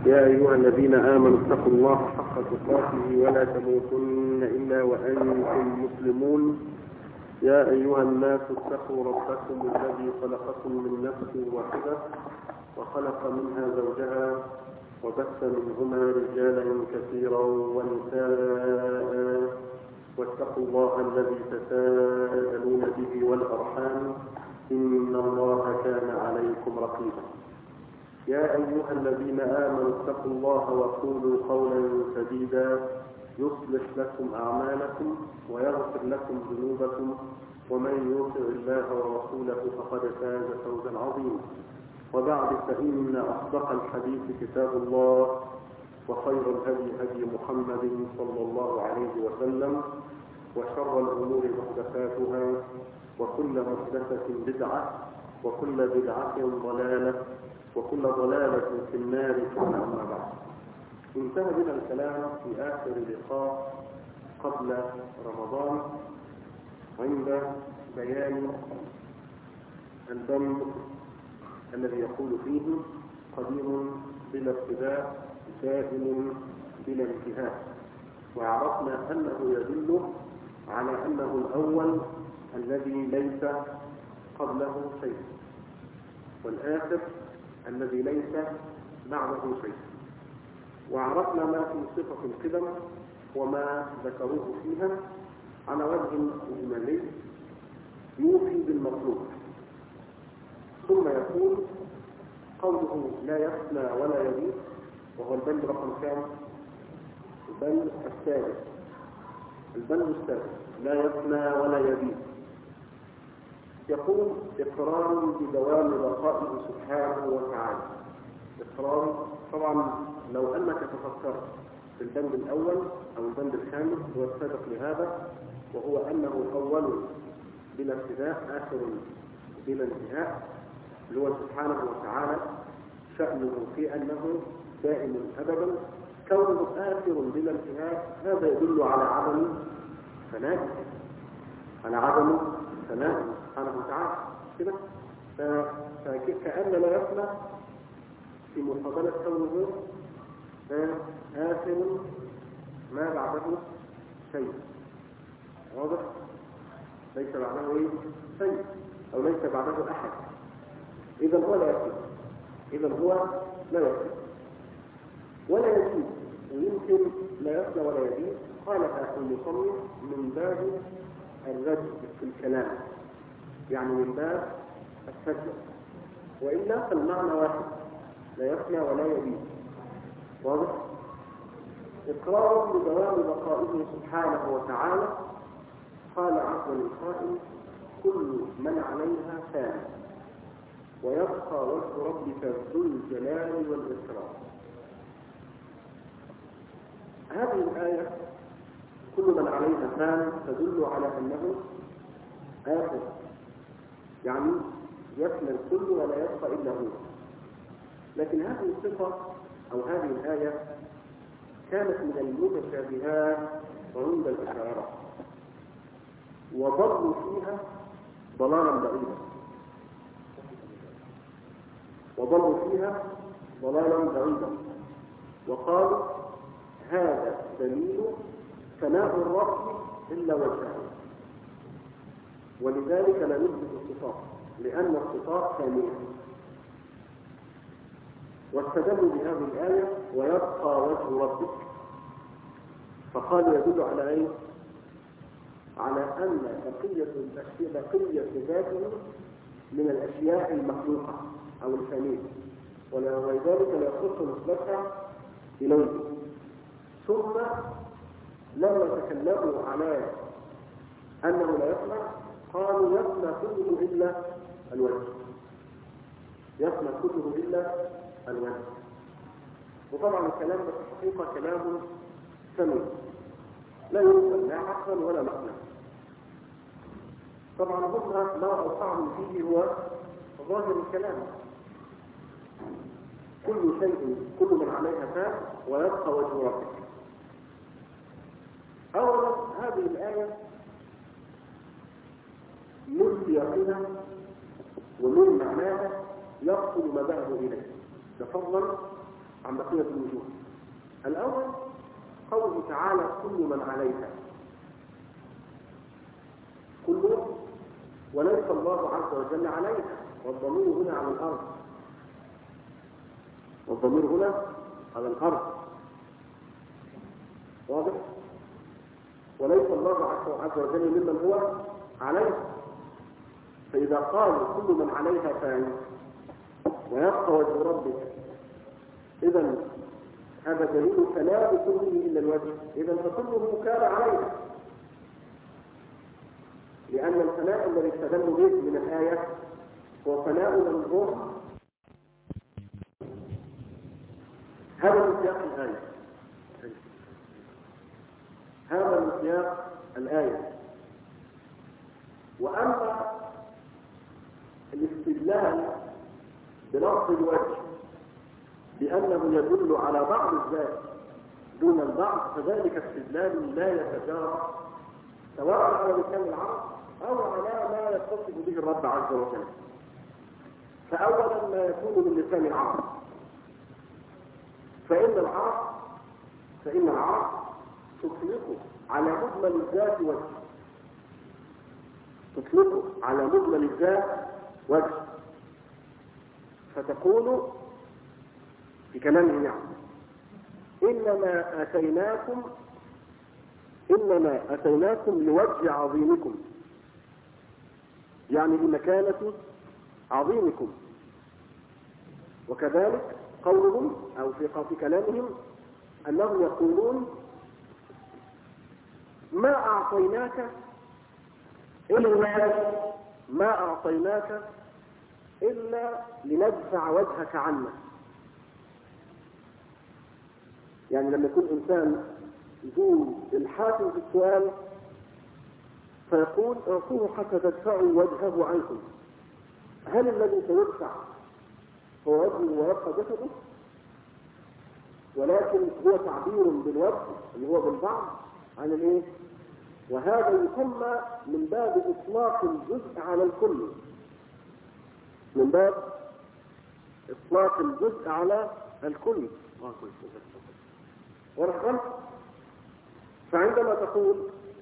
يا أيها الذين آمنوا اتقوا الله حق تقاته ولا تموتن إلا وأنتم مسلمون. يا أيها الناس اتقوا ربكم الذي خلقكم من نفس واحدة وخلق منها زوجها وبث منهما رجالا كثيرا ونساء واتقوا الله الذي تساءلون به والأرحام إن الله كان عليكم رقيبا. يا أيها الذين آمنوا اتقوا الله وقولوا قولا سديدا يصلح لكم أعمالكم ويغفر لكم ذنوبكم ومن يطع الله ورسوله فقد فاز فوزا عظيما. وبعد فإن أصدق الحديث كتاب الله وخير الهدي هدي محمد صلى الله عليه وسلم وشر الأمور محدثاتها وكل محدثة بدعة وكل بدعة ضلالة وكل ضلالة في النار ثم أما بعد. انتهى بنا الكلام في آخر لقاء قبل رمضان عند بيان البند الذي يقول فيه قديم بلا ابتداء دائم بلا انتهاء، وعرفنا أنه يدل على أنه الأول الذي ليس قبله شيء والآخر الذي ليس بعده شيء، وعرفنا ما في صفة القدم وما ذكروه فيها على وجه إجمالي يوفي بالمطلوب. ثم يقول قوله لا يفنى ولا يبيد، وهو البند رقم كام؟ البند السادس. البند السادس لا يفنى ولا يبيد. يقول إقرار بدوام بقائه سبحانه وتعالى. إقرار، طبعا لو أنك تفكرت في البند الأول أو البند الخامس هو السابق لهذا، وهو أنه أول بلا ابتداء آخر بلا انتهاء، اللي هو سبحانه وتعالى شأنه في أنه دائم أبدا، كونه آخر بلا انتهاء هذا يدل على عدم فنائه، على عدم فنائه سبحانه وتعالى كده. فكأن لا يفنى في مقابلة كونه آخر ما بعده شيء. واضح؟ ليس بعده شيء أو ليس بعده أحد. إذا هو لا يفنى، إذا هو لا يفنى ولا يزيد، ويمكن لا يفنى ولا يزيد. قالها المصنف من باب الرد في الكلام، يعني من باب السجن، وإلا فالمعنى واحد، لا يفنى ولا يبيد. واضح؟ إقرار بدوام بقائه سبحانه وتعالى. قال عز القائل كل من عليها فان ويبقى وجه ربك ذو الجلال والإكرام. هذه الآية كل من عليها فان تدل على أنه آخر، يعني يفنى الكل ولا يبقى إلا هو. لكن هذه الصفة أو هذه الآية كانت من المتشابهات عند الأشاعرة، وضلوا فيها ضلالا بعيدا، وقالوا هذا دليل ثناء الرب إلا وجهه، ولذلك لا نثبت الصفات لأن الصفات ثانية. واستدلوا بهذه الآية ويبقى وجه ربك، فقالوا يدل على ايه؟ على أن بقية ذاته من الأشياء المخلوقة أو الفانية، ولذلك لا يخص نسبتها إليه. ثم لما تكلموا على أنه لا يفنى قالوا يفنى كله إلا الوجه، يفنى كله إلا الوجه. وطبعا الكلام ده في الحقيقة كلام سمين لا يمكن لا عقلا ولا معنى. طبعا هم ما أوقعهم فيه هو ظاهر الكلام، كل من عليها فان ويبقى وجه ربك. أولا هذه الآية من سياقها ومن معناها يقصد ما ذهب إليه، تفضل عن بقية الوجوه. الأول قوله تعالى كل من عليها، كل وليس الله عز وجل عليها، والضمير هنا على الأرض، والضمير هنا على الأرض، واضح؟ وليس الله عز وجل ممن هو عليها. فإذا قال كل من عليها فان ويبقى وجه ربك، إذا هذا دليل فلا بكله إلا الوجه، إذا فكله كان عليها، لأن الفناء الذي استدل به من الآية هو فناء منظور. هذا من سياق الآية، هذا من سياق الآية. وأما الاستدلال بلفظ الوجه بأنه يدل على بعض الذات دون البعض، فذلك استدلال لا يتجارى سواء على لسان العرب أو على ما يتصف به الرب عز وجل. فأولا ما يكون من لسان العرب، فإن العرب تطلق على مجمل الذات وجه، تطلق على مجمل الذات وجه، فتقول في كلامه يعني إنما أتيناكم لوجه عظيمكم، يعني لمكانة عظيمكم. وكذلك قولهم أو في كلامهم أنهم يقولون ما أعطيناك إلا لندفع وجهك عنا. يعني لما يكون إنسان ذو الحاكم في السؤال فيقول اعطوه حتى تدفعوا وجهه عنكم، هل الذي سيدفع هو وجهه ويبقى جسده؟ ولكن هو تعبير بالوجه اللي هو بالبعض عن الايه؟ وهذا يسمى من باب اطلاق الجزء على الكل، من باب اطلاق الجزء على الكل. ورحمة. فعندما تقول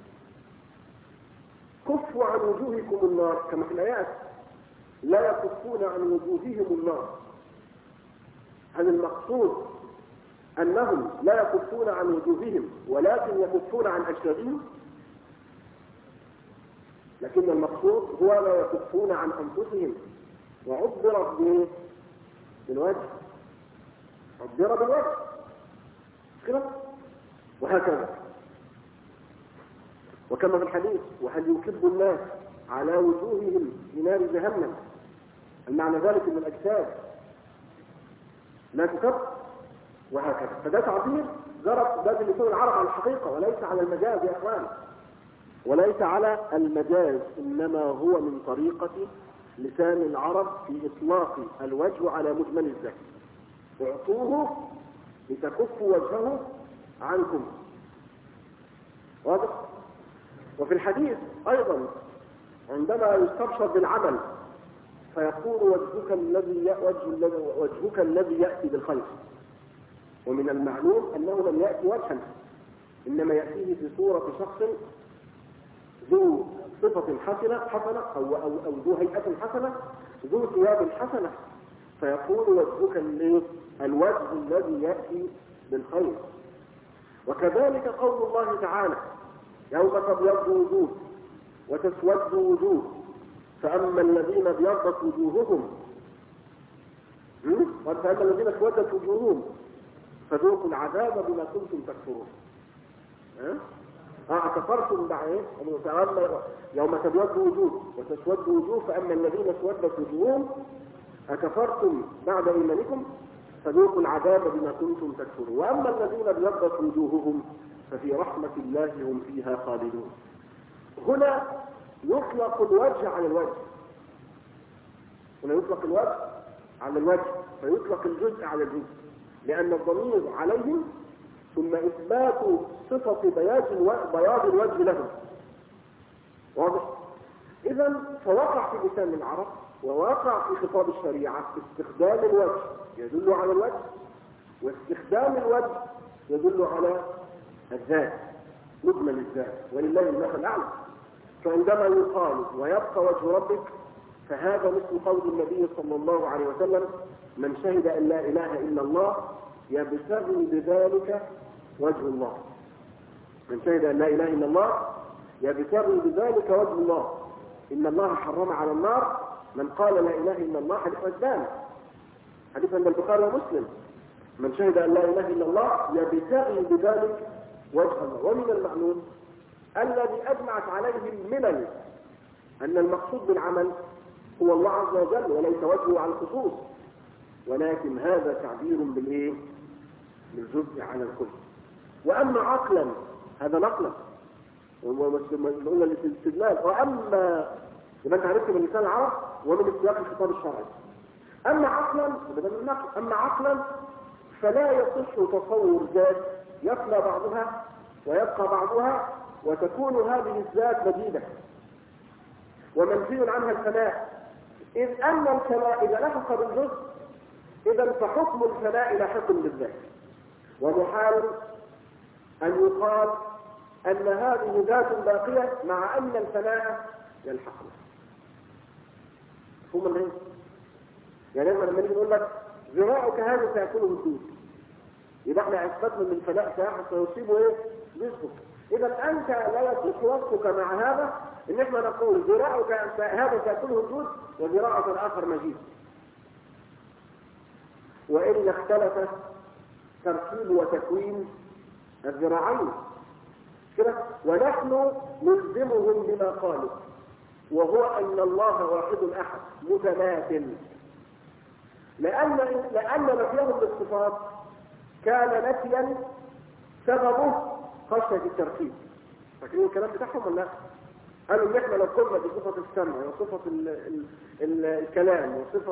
كفوا عن وجوهكم النار كما في الآيات لا يكفون عن وجوههم النار، هل المقصود أنهم لا يكفون عن وجوههم ولكن يكفون عن أجسادهم؟ لكن المقصود هو لا يكفون عن أنفسهم، وعبر بالوجه، عبر بالوجه كده. وهكذا وكما في الحديث وهل يكب الناس على وجوههم في نار جهنم، المعنى ذلك ان الاجساد لا تكب، وهكذا. فده تعبير جرت ده لسان العرب على الحقيقه وليس على المجاز يا اخوان، وليس على المجاز، انما هو من طريقه لسان العرب في اطلاق الوجه على مجمل الذات. اعطوه لتكفوا وجهه عنكم، واضح؟ وفي الحديث ايضا عندما يستبشر بالعمل فيقول وجهك الذي ياتي بالخير، ومن المعلوم انه لم ياتي وجها، انما ياتيه في صوره شخص ذو صفه حسنه او ذو هيئه حسنه ذو ثياب حسنه، فيقول وجهك الوجه الذي ياتي بالخير. وكذلك قول الله تعالى يوم تبيض وجوه وتسود وجوه فأما الذين ابيضت وجوههم فأما الذين اسودت وجوههم فذوقوا العذاب بما كنتم تكفرون. كفرتم بعد يوم تبيض وجوه وتسود وجوه فأما الذين اسودت وجوههم أكفرتم بعد إيمانكم فذوقوا العذاب بما كنتم تكفرون. وأما الذين ابيضت وجوههم ففي رحمة الله هم فيها خالدون. هنا يطلق الوجه على الوجه، هنا يطلق الوجه على الوجه فيطلق الجزء على الجزء، لأن الضمير عليهم ثم إثبات صفة بياض الوجه لهم، واضح؟ إذن فوقع في لسان العرب ووقع في خطاب الشريعة استخدام الوجه يدل على الوجه واستخدام الوجه يدل على الذات، مجمل الذات، ولله المثل الأعلى. فعندما يقال ويبقى وجه ربك، فهذا مثل قول النبي صلى الله عليه وسلم: من شهد أن لا إله إلا الله يبتغي بذلك وجه الله. من شهد أن لا إله إلا الله يبتغي بذلك وجه الله. إن الله حرم على النار من قال لا إله إلا الله، حديث أسبان، حديث عند البخاري ومسلم. من شهد أن لا إله إلا الله يبتغي بذلك وجه الله. ومن المعلوم الذي أجمعت عليه الملل أن المقصود بالعمل هو الله عز وجل وليس وجهه على الخصوص، ولكن هذا تعبير بالإيه؟ بالجزء على الكل. وأما عقلا هذا نقلا، قلنا الاستدلال. وأما يبقى أنت عرفت من لسان العرب ومن سياق الخطاب الشرعي. أما عقلا بدل النقل، أما عقلا فلا يصح تصور ذات يفنى بعضها ويبقى بعضها وتكون هذه الذات مجيدة ومنفي عنها الفناء، إذ أن الفناء إذا لحق بالجزء إذا فحكم الفناء لاحق بالذات، ومحال أن يقال أن هذه ذات باقية مع أن الفناء يلحقنا. هم اللي يعني لما نيجي نقول لك ذراعك هذا سيكون هدود، يبقى احنا اثبتنا ان الفناء سيصيبه ايه؟ رزقك. اذا انت لا يصح وصفك مع هذا ان احنا نقول ذراعك هذا سيكون هدود وذراعك الاخر مجيد، وإلا اختلف تركيب وتكوين الذراعين كده. ونحن نلزمهم بما قالوا، وهو أن الله واحد أحد متماثل، لأن نفيهم للصفات كان نفيا سببه خشية التركيب. فاكرين الكلام بتاعهم ولا لا؟ قالوا ان احنا لو قلنا بصفة السمع وصفة الكلام وصفة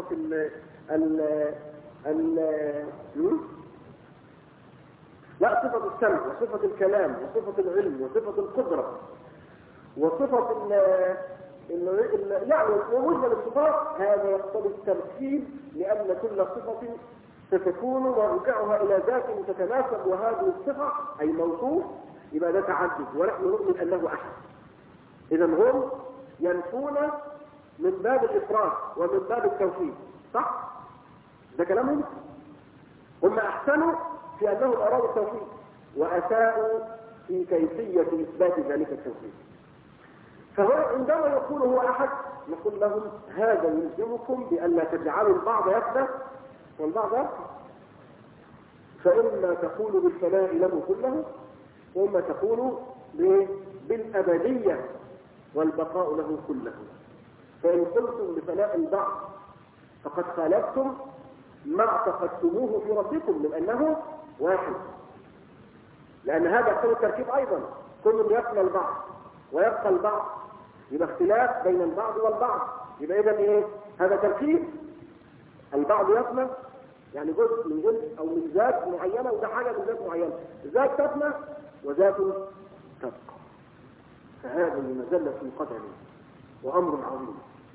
صفة السمع وصفة الكلام وصفة العلم وصفة القدرة وصفة يعني ومجمل الصفات، هذا يقتضي التركيب، لأن كل صفة ستكون مرجعها إلى ذات تتناسب، وهذه الصفة أي موصوف يبقى ده تعدد، ونحن نؤمن أنه أحد. إذا هم ينفون من باب الإفراد ومن باب التوحيد، صح؟ ده كلامهم. هم أحسنوا في أنهم أرادوا التوحيد وأساءوا في كيفية إثبات ذلك التوحيد. فهو عندما يقول هو أحد نقول لهم هذا يلزمكم بأن لا تجعلوا البعض يثبت والبعض يبقى، فإما تقول بالفناء له كله وإما تقول بالأبدية والبقاء له كله. فإن قلتم بفناء البعض فقد خالفتم ما اعتقدتموه في ربكم من أنه واحد، لأن هذا يحتوي التركيب أيضا، كل يفنى البعض ويبقى البعض، يبقى اختلاف بين البعض والبعض، يبقى إذا إيه؟ هذا تركيب. البعض يفنى يعني جزء من جزء أو من ذات معينة، وده حاجة من ذات معينة، ذات تفنى وذات تبقى. فهذا المزلة في قدر وأمر عظيم.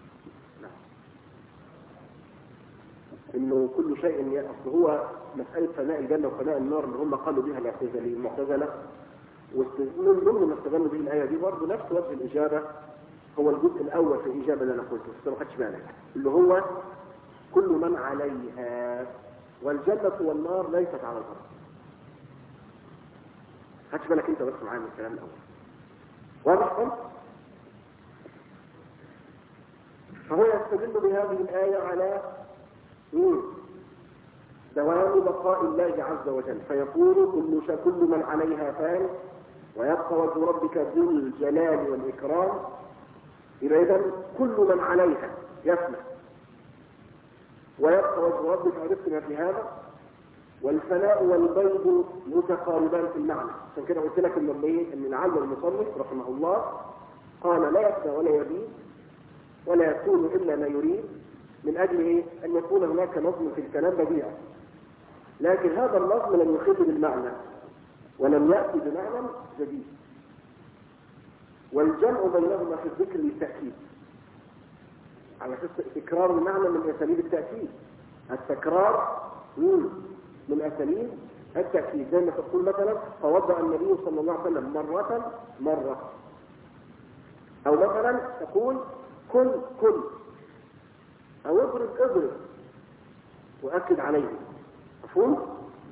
إنه كل شيء أصل هو مسألة فناء الجنة وفناء النار اللي هم قالوا بها المعتزلة، ومن ضمن ما استغلوا به الآية دي برضه نفس وجه الإجابة هو الجزء الأول في الإجابة اللي أنا قلته، بس ما خدش بالك، اللي هو كل من عليها، والجنة والنار ليست على الأرض. خدش بالك أنت بس معايا من الكلام الأول، واضح خالص؟ فهو يستدل بهذه الآية على دوام بقاء الله عز وجل، فيقول كل من عليها فان ويبقى وجه ربك ذو الجلال والإكرام. إذا كل من عليها يفنى ويبقى وجه ربك، عرفتنا في هذا. والفناء والبيض متقاربان في المعنى، عشان كده قلت لك ان لعل المصنف رحمه الله قال لا يفنى ولا يبيد ولا يكون الا ما يريد، من اجل ايه؟ ان يكون هناك نظم في الكلام بديع، لكن هذا النظم لم يخف بالمعنى ولم ياتي بمعنى جديد. والجمع بينهما في الذكر للتاكيد، على اساس تكرار المعنى من اساليب التاكيد. التكرار من أساليب التأكيد، زي ما تقول مثلا توضأ النبي صلى الله عليه وسلم مرة، أو مثلا تقول كل أو اضرب وأكد عليه. مفهوم؟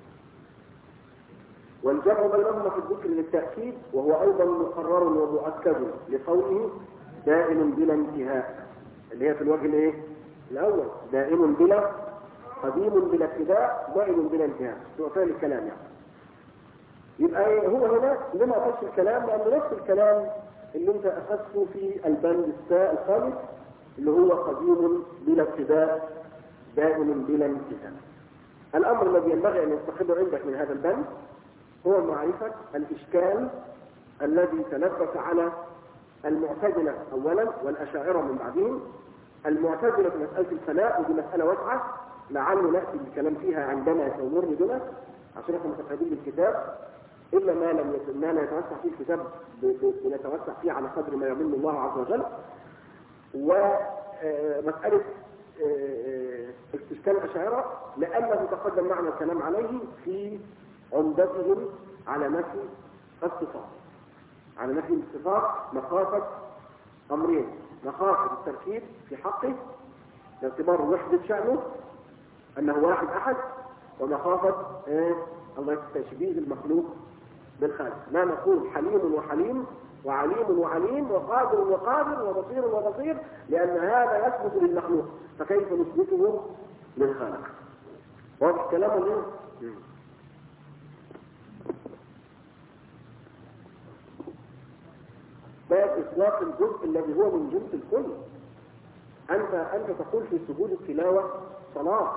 والجمع بينهما في الذكر للتأكيد، وهو أيضا مقرر ومؤكد لقوله دائم بلا انتهاء، اللي هي في الوجه الايه؟ الأول، دائم بلا، قديم بلا ابتداء، دائم بلا انتهاء، سؤال الكلام يعني. يبقى هو هنا لما أخذ الكلام، لأن نفس الكلام اللي انت أخذته في البند الخامس اللي هو قديم بلا ابتداء دائم بلا انتهاء. الأمر الذي ينبغي أن يستقر عندك من هذا البند هو معرفة الإشكال الذي تلبس على المعتزلة أولا والأشاعرة من بعدهم. المعتزلة في مسألة الفناء، ودي مسألة واسعة لعل نأتي بالكلام فيها عندما يتمر بنا، عشان احنا متفقدين بالكتاب، إلا ما لا يتوسع فيه الكتاب بنتوسع فيه على قدر ما يمن الله عز وجل. ومسألة استشكال الأشاعرة لأنه تقدم معنا الكلام عليه في عمدتهم على نفي الصفات، على نفي الصفات مخافة أمرين: مخافة التركيب في حقه باعتبار وحدة شأنه أنه واحد أحد، ومخافة الله تشبيه المخلوق بالخالق. لا نقول حليم وحليم وعليم وعليم وقادر وقادر وبصير وبصير، لأن هذا يثبت للمخلوق، فكيف نثبته للخالق؟ واضح كلامه ليه؟ باب إطلاق الجزء الذي هو من جنس الكل. أنت تقول في سجود التلاوة صلاة،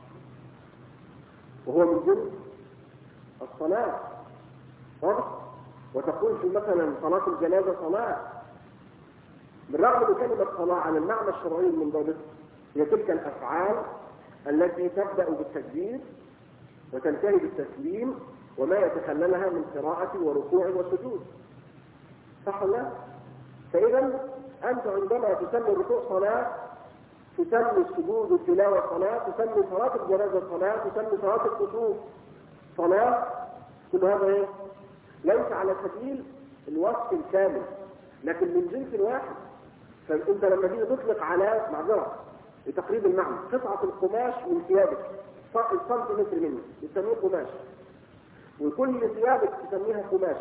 وهو من جنس الصلاة، واضح؟ وتقول في مثلا صلاة الجنازة صلاة، بالرغم من كلمة صلاة على المعنى الشرعي المنضبط هي تلك الأفعال التي تبدأ بالتكبير وتنتهي بالتسليم وما يتخللها من قراءة وركوع وسجود، صح ولا لا؟ فإذا أنت عندما تسمي الركوع صلاة، تسمي السجود والتلاوة صلاة، تسمي صلاة الجنازة صلاة، تسمي صلاة الكسوف صلاة، كل هذا ايه؟ ليس على سبيل الوصف الكامل لكن من جنس واحد. فانت لما تيجي تطلق على معذرة لتقريب المعنى قطعة القماش من ثيابك، السنتيمتر منه يسميه قماش، وكل ثيابك تسميها قماش،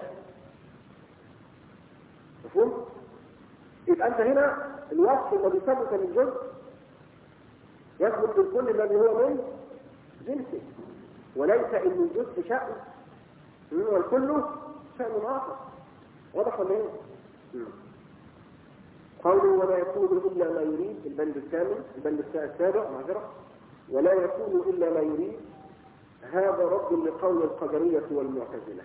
مفهوم؟ يبقى انت هنا الوصف الذي ثبت من جزء يثبت للكل الذي هو من جنسه، وليس ان الجزء شأن والكل شأن آخر. واضح ولا ايه؟ قوله ولا يكون إلا ما يريد، البند الثامن، البند السابع معذرة، ولا يكون إلا ما يريد، هذا رد لقول القدرية والمعتزلة،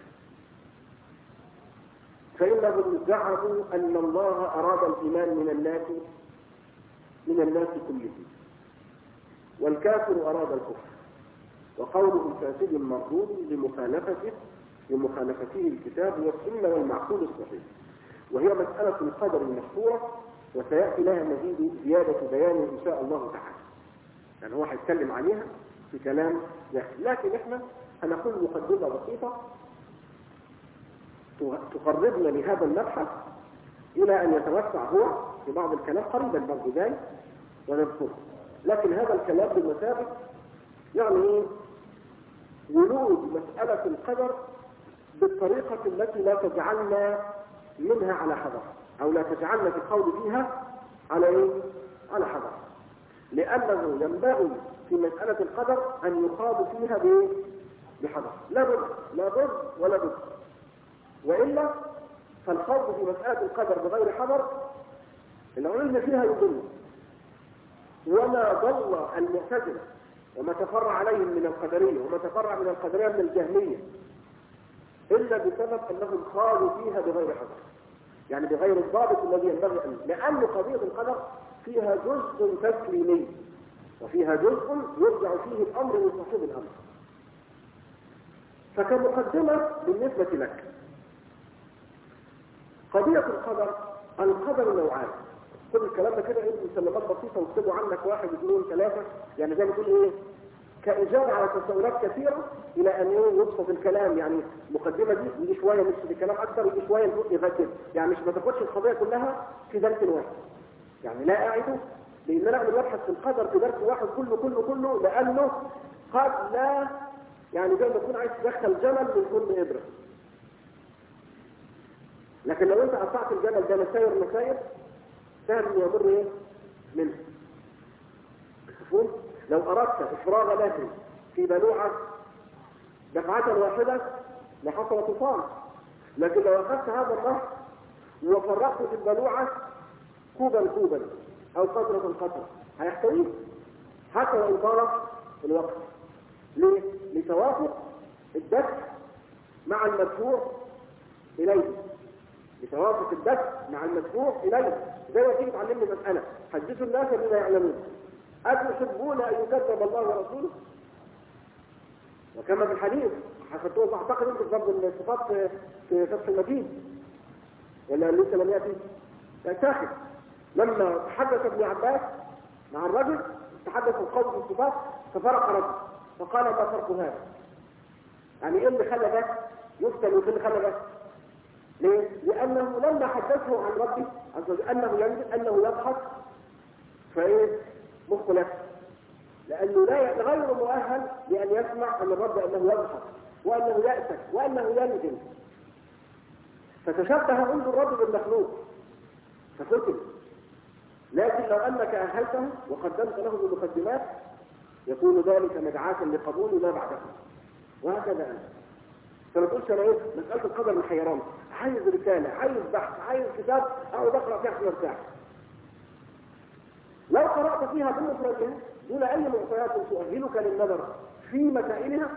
فإنهم زعموا أن الله أراد الإيمان من الناس كلهم، والكافر أراد الكفر، وقوله فاسد مردود لمخالفته الكتاب والسنة والمعقول الصحيح، وهي مسألة القدر المشهورة وسيأتي لها مزيد زيادة بيان إن شاء الله تعالى، يعني هو هيتكلم عليها في كلام يحكي. لكن احنا هنقول مقدمة بسيطة تقربنا لهذا المبحث إلى أن يتوسع هو في بعض الكلام قريبا برضه جاي ونذكره. لكن هذا الكلام بالمثابة يعني ولود مسألة القدر بالطريقة التي لا تجعلنا منها على حذر، أو لا تجعلنا في القول فيها على إيه؟ على حذر، لأنه ينبغي في مسألة القدر أن يخاض فيها بحذر، لا ضر ولا ضد، وإلا فالخوض في مسألة القدر بغير حذر العلم فيها يضل. وما ضل المعتزلة وما تفرع عليهم من القدرية وما تفرع من القدرية من الجهمية إلا بسبب أنهم خاضوا فيها بغير حذر، يعني بغير الضابط الذي ينبغي أن، لأن قضية القدر فيها جزء تسليمي وفيها جزء يرجع فيه الأمر لصاحب الأمر. فكمقدمة بالنسبة لك قضية القدر نوعان. كل الكلام ده كده مسلمات بسيطة واكتبوا عنك 1 2 3، يعني زي ما تقول ايه كإجابة على تساؤلات كثيرة إلى أن يبسط الكلام. يعني المقدمة دي يجي شوية نفس الكلام أكثر، يجي شوية يغتر، يعني مش ما تاخدش القضية كلها في درس واحد. يعني لا أعده لأن نحن نبحث في القدر في درس واحد كله لأنه قد لا يعني زي ما تكون عايز تدخل جمل من كل إبرة. لكن لو أنت قطعت الجمل ده مساير سهل إنه يمر منه. لو أردت إفراغ له في بلوعة دفعة واحدة لحصل طوفان، لكن لو أخذت هذا النهر وفرقته في البلوعة كوبا أو قطرة هيحتويه حتى لو طال الوقت. ليه؟ لتوافق الدفع مع المدفوع إليه. لتوافق الدفع مع المدفوع إليه. زي ما تيجي تعلمني مسألة، حدثوا الناس بما يعلمون، أتحبون أن يكذب الله ورسوله؟ وكما في الحديث حكيتوه أعتقد أنت بضرب الصفات في فتح المجيد ولا لسه لم يأتي؟ تأتاخد لما تحدث ابن عباس مع الرجل تحدث القول في الصفات ففرق رجل فقال ما فرق هذا؟ يعني إيه اللي خلى ده يفتن وإيه اللي خلى ده؟ ليه؟ لأنه لما حدثه عن ربه أنه ينزل أنه يضحك فإيه؟ مخلف، لأنه غير مؤهل لأن يسمع عن الرب أنه يضحك وأنه يأسف وأنه ينزل، فتشبه عند الرب بالمخلوق فقتل. لكن لو أنك أهلته وقدمت له بالمقدمات يكون ذلك مدعاة لقبول ما بعده. وهكذا أنت فما تقولش أنا مسألة القدر محيران، عايز رسالة، عايز بحث، عايز كتاب أقعد أقرأ فيها عشان أرتاح. لو قرأت فيها بمفردها دون أي معطيات تؤهلك للنظر في مسائلها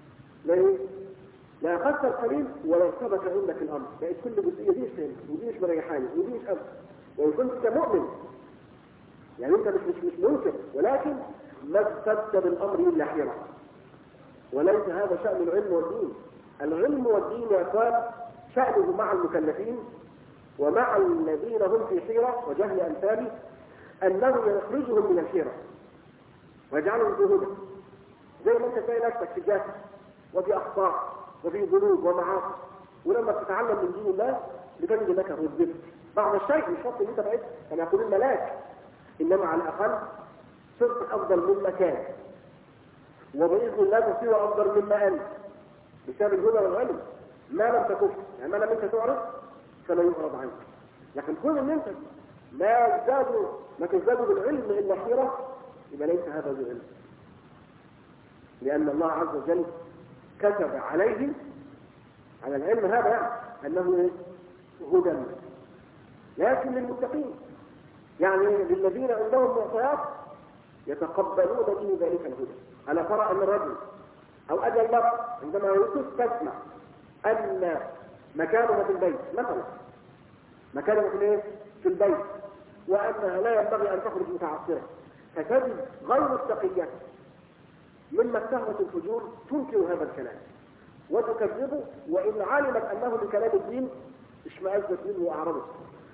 لا أخذت القليل ولا ارتبك عندك الأمر، بقت كل جزئية دي مش ودي مش مريحاني ودي مش أبدا. وإن كنت مؤمن يعني أنت مش منكر، ولكن ما ارتبت بالأمر إلا حيرة. وليس هذا شأن العلم والدين. العلم والدين يا أخوان شأنه مع المكلفين ومع الذين هم في حيرة وجهل أمثالي أنه يخرجهم من الحيرة ويجعلهم في هدى. زي ما أنت تلاقي نفسك في جهل وفي أخطاء وفي ذنوب ومعاصي، ولما تتعلم من دين الله بتجد لك رزقك بعض الشيء. مش شرط ان انت بقيت كما يقول الملاك، انما على الاقل صرت افضل مما كان، وباذن الله تصير افضل مما انت بسبب الهدى والعلم. ما لم تكف يعني ما لم انت تعرف فلا يعرض عنك. لكن كل ان انت ما تزداد بالعلم الا حيره يبقى ليس هذا بالعلم، لان الله عز وجل كتب عليهم على العلم هذا يعني انه هدى لكن للمتقين، يعني للذين عندهم معطيات يتقبلون به ذلك الهدى. ألا ترى أن الرجل أو أجل المرء عندما تسمع أن مكانه في البيت مثلا مكانه في البيت وأنها لا ينبغي أن تخرج متعصرة، فتجد غير التقية مما اتهمت الفجور تنكر هذا الكلام وتكذبه، وإن علمت أنه لكلام الدين اشمأزت منه وأعرضت.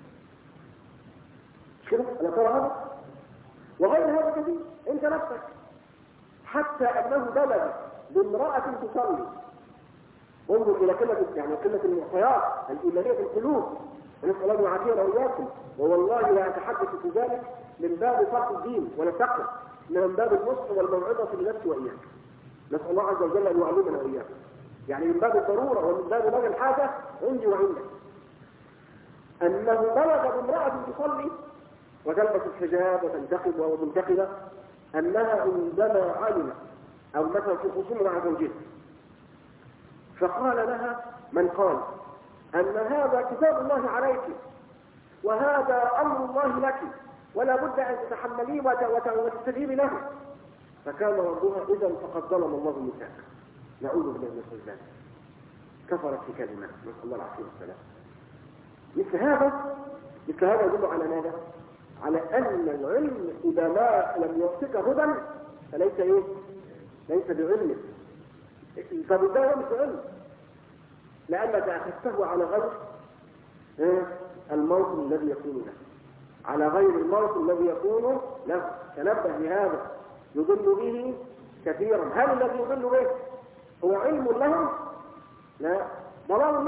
مش كده؟ ألا ترى هذا؟ وغير هذا كثير. أنت نفسك حتى أنه بلغ بامرأة تصلي. انظر إلى قلة المعطيات الإيمانية في القلوب، ونسأل الله يعافينا وإياكم. ووالله لا أتحدث في ذلك من باب فرق الدين ولا تقوى، من باب النصح والموعظة للنفس وإياك. نسأل الله عز وجل أن يعلمنا وإياكم. يعني من باب الضرورة ومن باب باب الحاجة عندي وعندك أنه بلغ بامرأة تصلي وتلبس الحجاب وتنتقب ومنتقبة أنها عندما علمت أو مثلا في خصوم مع زوجها فقال لها من قال أن هذا كتاب الله عليك وهذا أمر الله لك ولا بد أن تتحمليه وتستجيبي له، فكان ردها إذا فقد ظلم الله مثلك. نعوذ بالله من الشيطان. كفرت في كلمات، نسأل الله العافية والسلام. مثل هذا يدل على ماذا؟ على أن العلم إذا ما لم يعطيك هدى فليس ليس بعلم. فبالتالي مش علم، لأنك أخذته على غير الموطن الذي يكون له، على غير الموطن الذي يكون له. تنبه لهذا. يضل به كثيرا. هل الذي يضل به هو علم لهم؟ لا، ضلال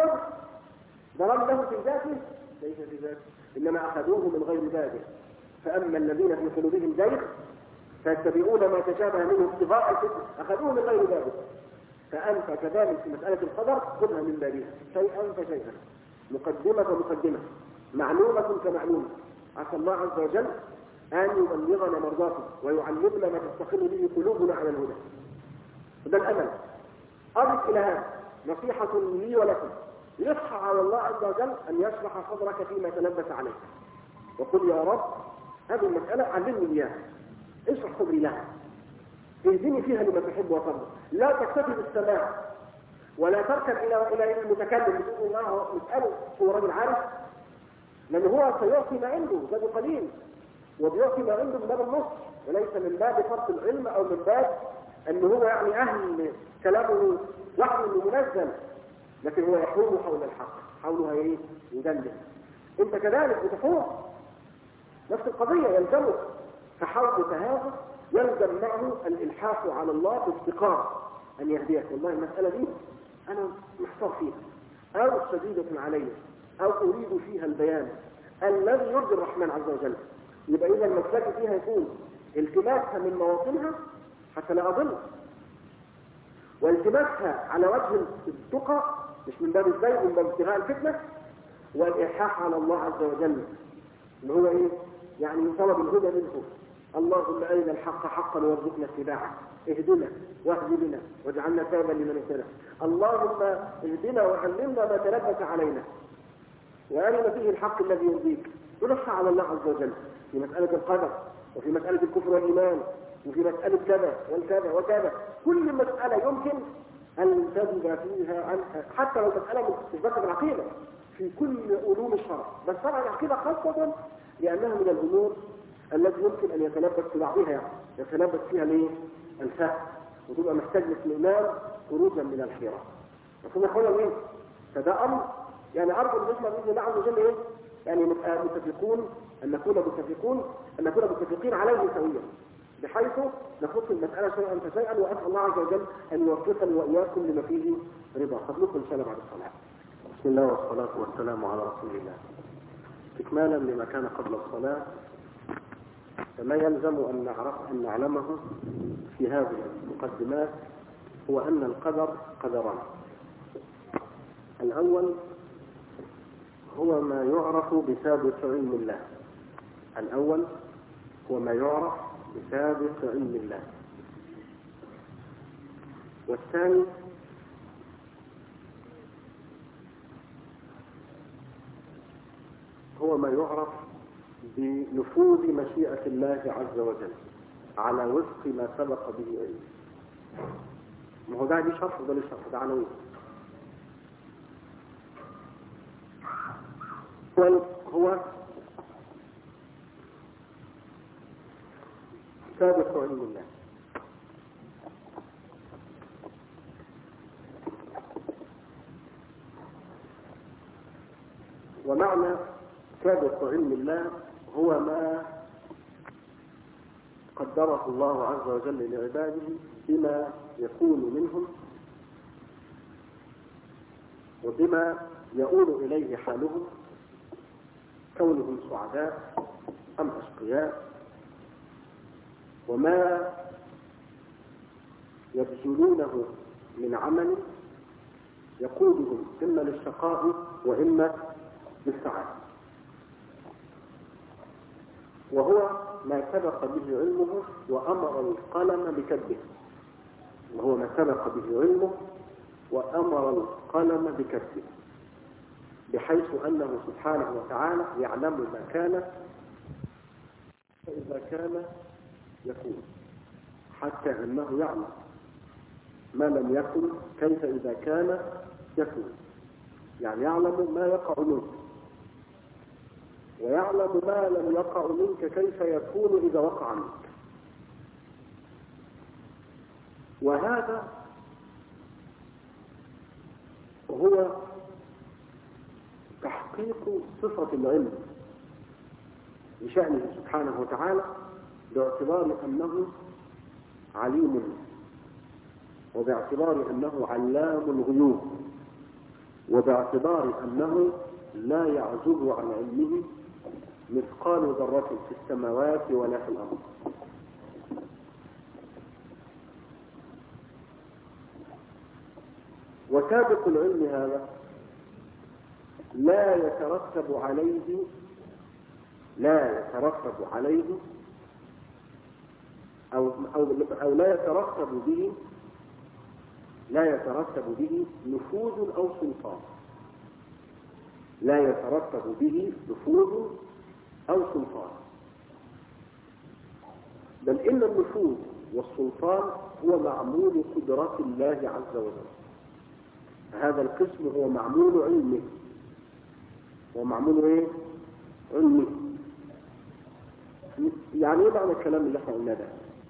لهم في ذاته، ليس في ذاته، إنما أخذوه من غير ذلك. فأما الذين في قلوبهم زيغ فيتبعون ما تشابه منه ابتغاء الفتنة، أخذوه من غير ذلك. فأنت كذلك في مسألة القدر خذها من بابها شيئا فشيئا، مقدمة فمقدمة، معلومة كمعلومة. عسى الله عز وجل أن يبلغنا مرضاته ويعلمنا ما تستقر به قلوبنا على الهدى. وده الأمل. أضف إلى هذا نصيحة لي ولكم، يصحى على الله عز وجل أن يشرح صدرك فيما تلبس عليك، وقل يا رب هذه المسألة علمني إياها، اشرح صدري لها، اهدني فيها لما تحب وترضى. لا تكتفي بالسماع ولا تركب إلى المتكلم بتقول الله نسأله هو راجل عارف، لأن هو سيعطي ما عنده ده قليل، وبيعطي ما عنده من باب النصح، وليس من باب فرط العلم أو من باب أنه هو يعني أهل كلامه وحي منزل، لكن هو يحوم حول الحق، حولها ايه؟ يدلل. انت كذلك بتحوم نفس القضية، يلزمك تحرك هذا، يلزم معه الإلحاح على الله بافتقار أن يهديك. والله المسألة دي أنا محتار فيها أو شديدة علي أو أريد فيها البيان الذي يرضي الرحمن عز وجل. يبقى إذا المسلك فيها يكون التماسها من مواطنها حتى لا أضل، والتماسها على وجه التقى مش من باب الزيغ، من باب ابتغاء الفتنة، والإلحاح على الله عز وجل اللي هو إيه؟ يعني طلب الهدى منه. اللهم أرنا الحق حقا وارزقنا اتباعه، اهدنا واهد بنا واجعلنا تابا لمن اهتدى. اللهم اهدنا وعلمنا ما تلبس علينا وأرنا فيه الحق الذي يرضيك. ونصح على الله عز وجل في مسألة القدر وفي مسألة الكفر والإيمان وفي مسألة كذا والكذا وكذا. كل مسألة يمكن أن تجد فيها حتى لو مسألة مش بس العقيدة، في كل علوم الشرع، بس طبعا العقيدة خاصة لأنها من الأمور التي يمكن أن يتلبس في بعضها، يعني يتلبس فيها ليه؟ الفهم، وتبقى محتاج للاستئمام خروجا من الحيرة. مفهوم يا اخوانا ايه؟ فده أمر يعني أرجو أن نسمع بإذن الله عز وجل إيه؟ يعني نبقى متفقون، أن نكون متفقين عليه سويا، بحيث نخص المسألة شيئا فشيئا، وأسأل الله عز وجل أن يوفقني وإياكم لما فيه رضا. فضلكم إن شاء الله بعد الصلاة. بسم الله والصلاة والسلام على رسول الله. استكمالا لما كان قبل الصلاة، فما يلزم أن نعلمه في هذه المقدمات هو أن القدر قدران. الأول هو ما يعرف بسابق علم الله، الأول هو ما يعرف بسابق علم الله، والثاني هو ما يعرف بنفوذ مشيئة الله عز وجل على وفق ما سبق به علم. ما هو ده ليه شرح وده ليه شرح، ده عناوين. هو سابق علم الله. ومعنى سابق علم الله هو ما قدره الله عز وجل لعباده بما يكون منهم وبما يؤول إليه حالهم، كونهم سعداء أم أشقياء، وما يبذلونه من عمل يقودهم إما للشقاء وإما للسعادة. وهو ما سبق به علمه وأمر القلم بكتبه، وهو ما سبق به علمه وأمر القلم بكتبه، بحيث أنه سبحانه وتعالى يعلم ما كان فإذا كان يكون، حتى أنه يعلم ما لم يكن كيف إذا كان يكون، يعني يعلم ما يقع منك ويعلم ما لم يقع منك كيف يكون إذا وقع منك. وهذا هو تحقيق صفة العلم بشأنه سبحانه وتعالى، باعتبار أنه عليم وباعتبار أنه علام الغيوب، وباعتبار أنه لا يعزب عن علمه مثقال ذرة في السماوات ولا في الأرض. وسابق العلم هذا لا يترتب عليه أو لا يترتب به نفوذ أو سلطان. لا يترتب به نفوذ أو سلطان، بل إن النفوذ والسلطان هو معمول قدرة الله عز وجل. هذا القسم هو معمول علمه. ومعمول ايه؟ علمه. يعني ايه معنى الكلام اللي احنا قلناه ده؟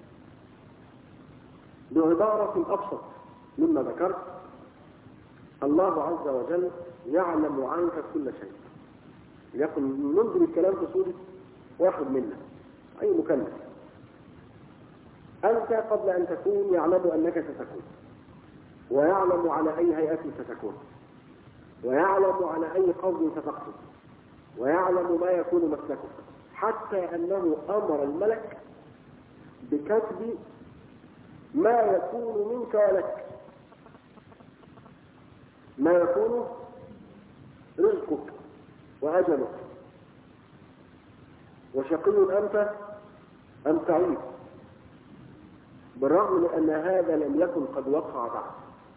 بعبارة أبسط مما ذكرت، الله عز وجل يعلم عنك كل شيء. ليكن ننظر الكلام في صورة واحد منا، أي مكلف. أنت قبل أن تكون يعلم أنك ستكون، ويعلم على أي هيئة ستكون، ويعلم على أي قصد ستقصد، ويعلم ما يكون مسلكك، حتى أنه أمر الملك بكتب ما يكون منك ولك، ما يكون رزقك وأجلك، وشقي أنت أم سعيد، بالرغم من أن هذا لم يكن قد وقع بعد.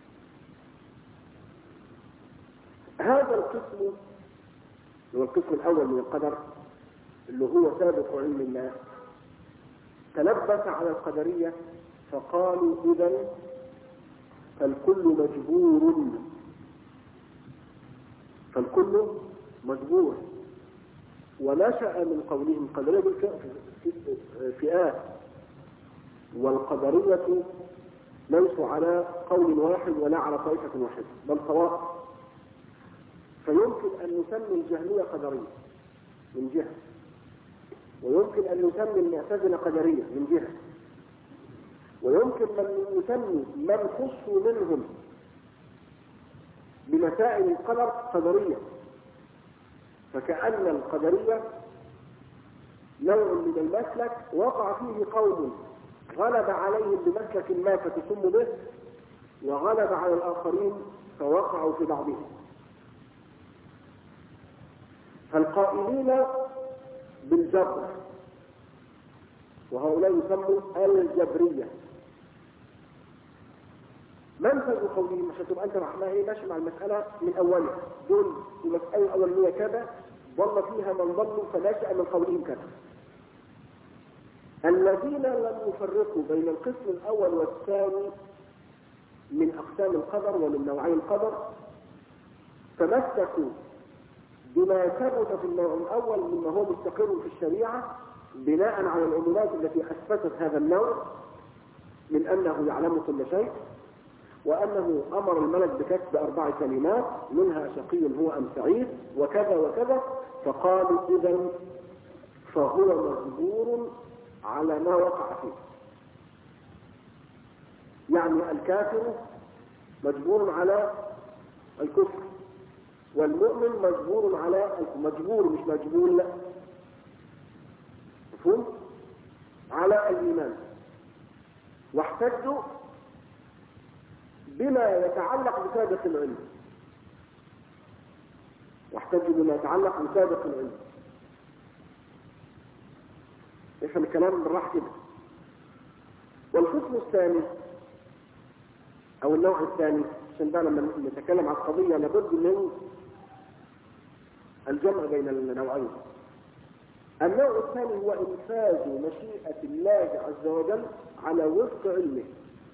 هذا القسم هو القسم الأول من القدر، اللي هو سابق علم الله. تلبس على القدرية فقالوا إذن فالكل مجبور. ونشأ من قولهم قدرية فئات، والقدرية ليسوا على قول واحد ولا على طائفة واحدة، بل طوائف. فيمكن أن نسمي الجهمية قدرية من جهة، ويمكن أن نسمي المعتزلة قدرية من جهة، ويمكن أن نسمي من خصوا منهم بمسائل القدر قدرية. فكأن القدرية نوع من المسلك وقع فيه قوم غلب عليهم بمسلك ما فتسموا به، وغلب على الآخرين فوقعوا في بعضهم. فالقائلين بالجبر، وهؤلاء يسموا الجبرية، منفذ قولهم عشان تبقى انت ماشي مع المسألة من أولها. دول المسألة الأولية كذا، ضل فيها من ضلوا فنشأ من قولهم كذا. الذين لم يفرقوا بين القسم الأول والثاني من أقسام القدر ومن نوعي القدر، تمسكوا بما ثبت في النوع الأول مما هو مستقر في الشريعة بناء على العمومات التي أثبتت هذا النوع من أنه يعلم كل شيء، وأنه أمر الملك بكتب 4 كلمات منها شقي هو أم سعيد وكذا وكذا. فقالوا إذن فهو مجبور على ما وقع فيه. يعني الكافر مجبور على الكفر، والمؤمن مجبور على مجبور مش مجبور لا مفهوم على الإيمان. واحتجوا بما يتعلق بسابق العلم، افهم الكلام بالراحه كده. والقسم الثاني او النوع الثاني، عشان ده لما نتكلم عن القضيه لابد من الجمع بين النوعين. النوع الثاني هو انفاذ مشيئه الله عز وجل على وفق علمه.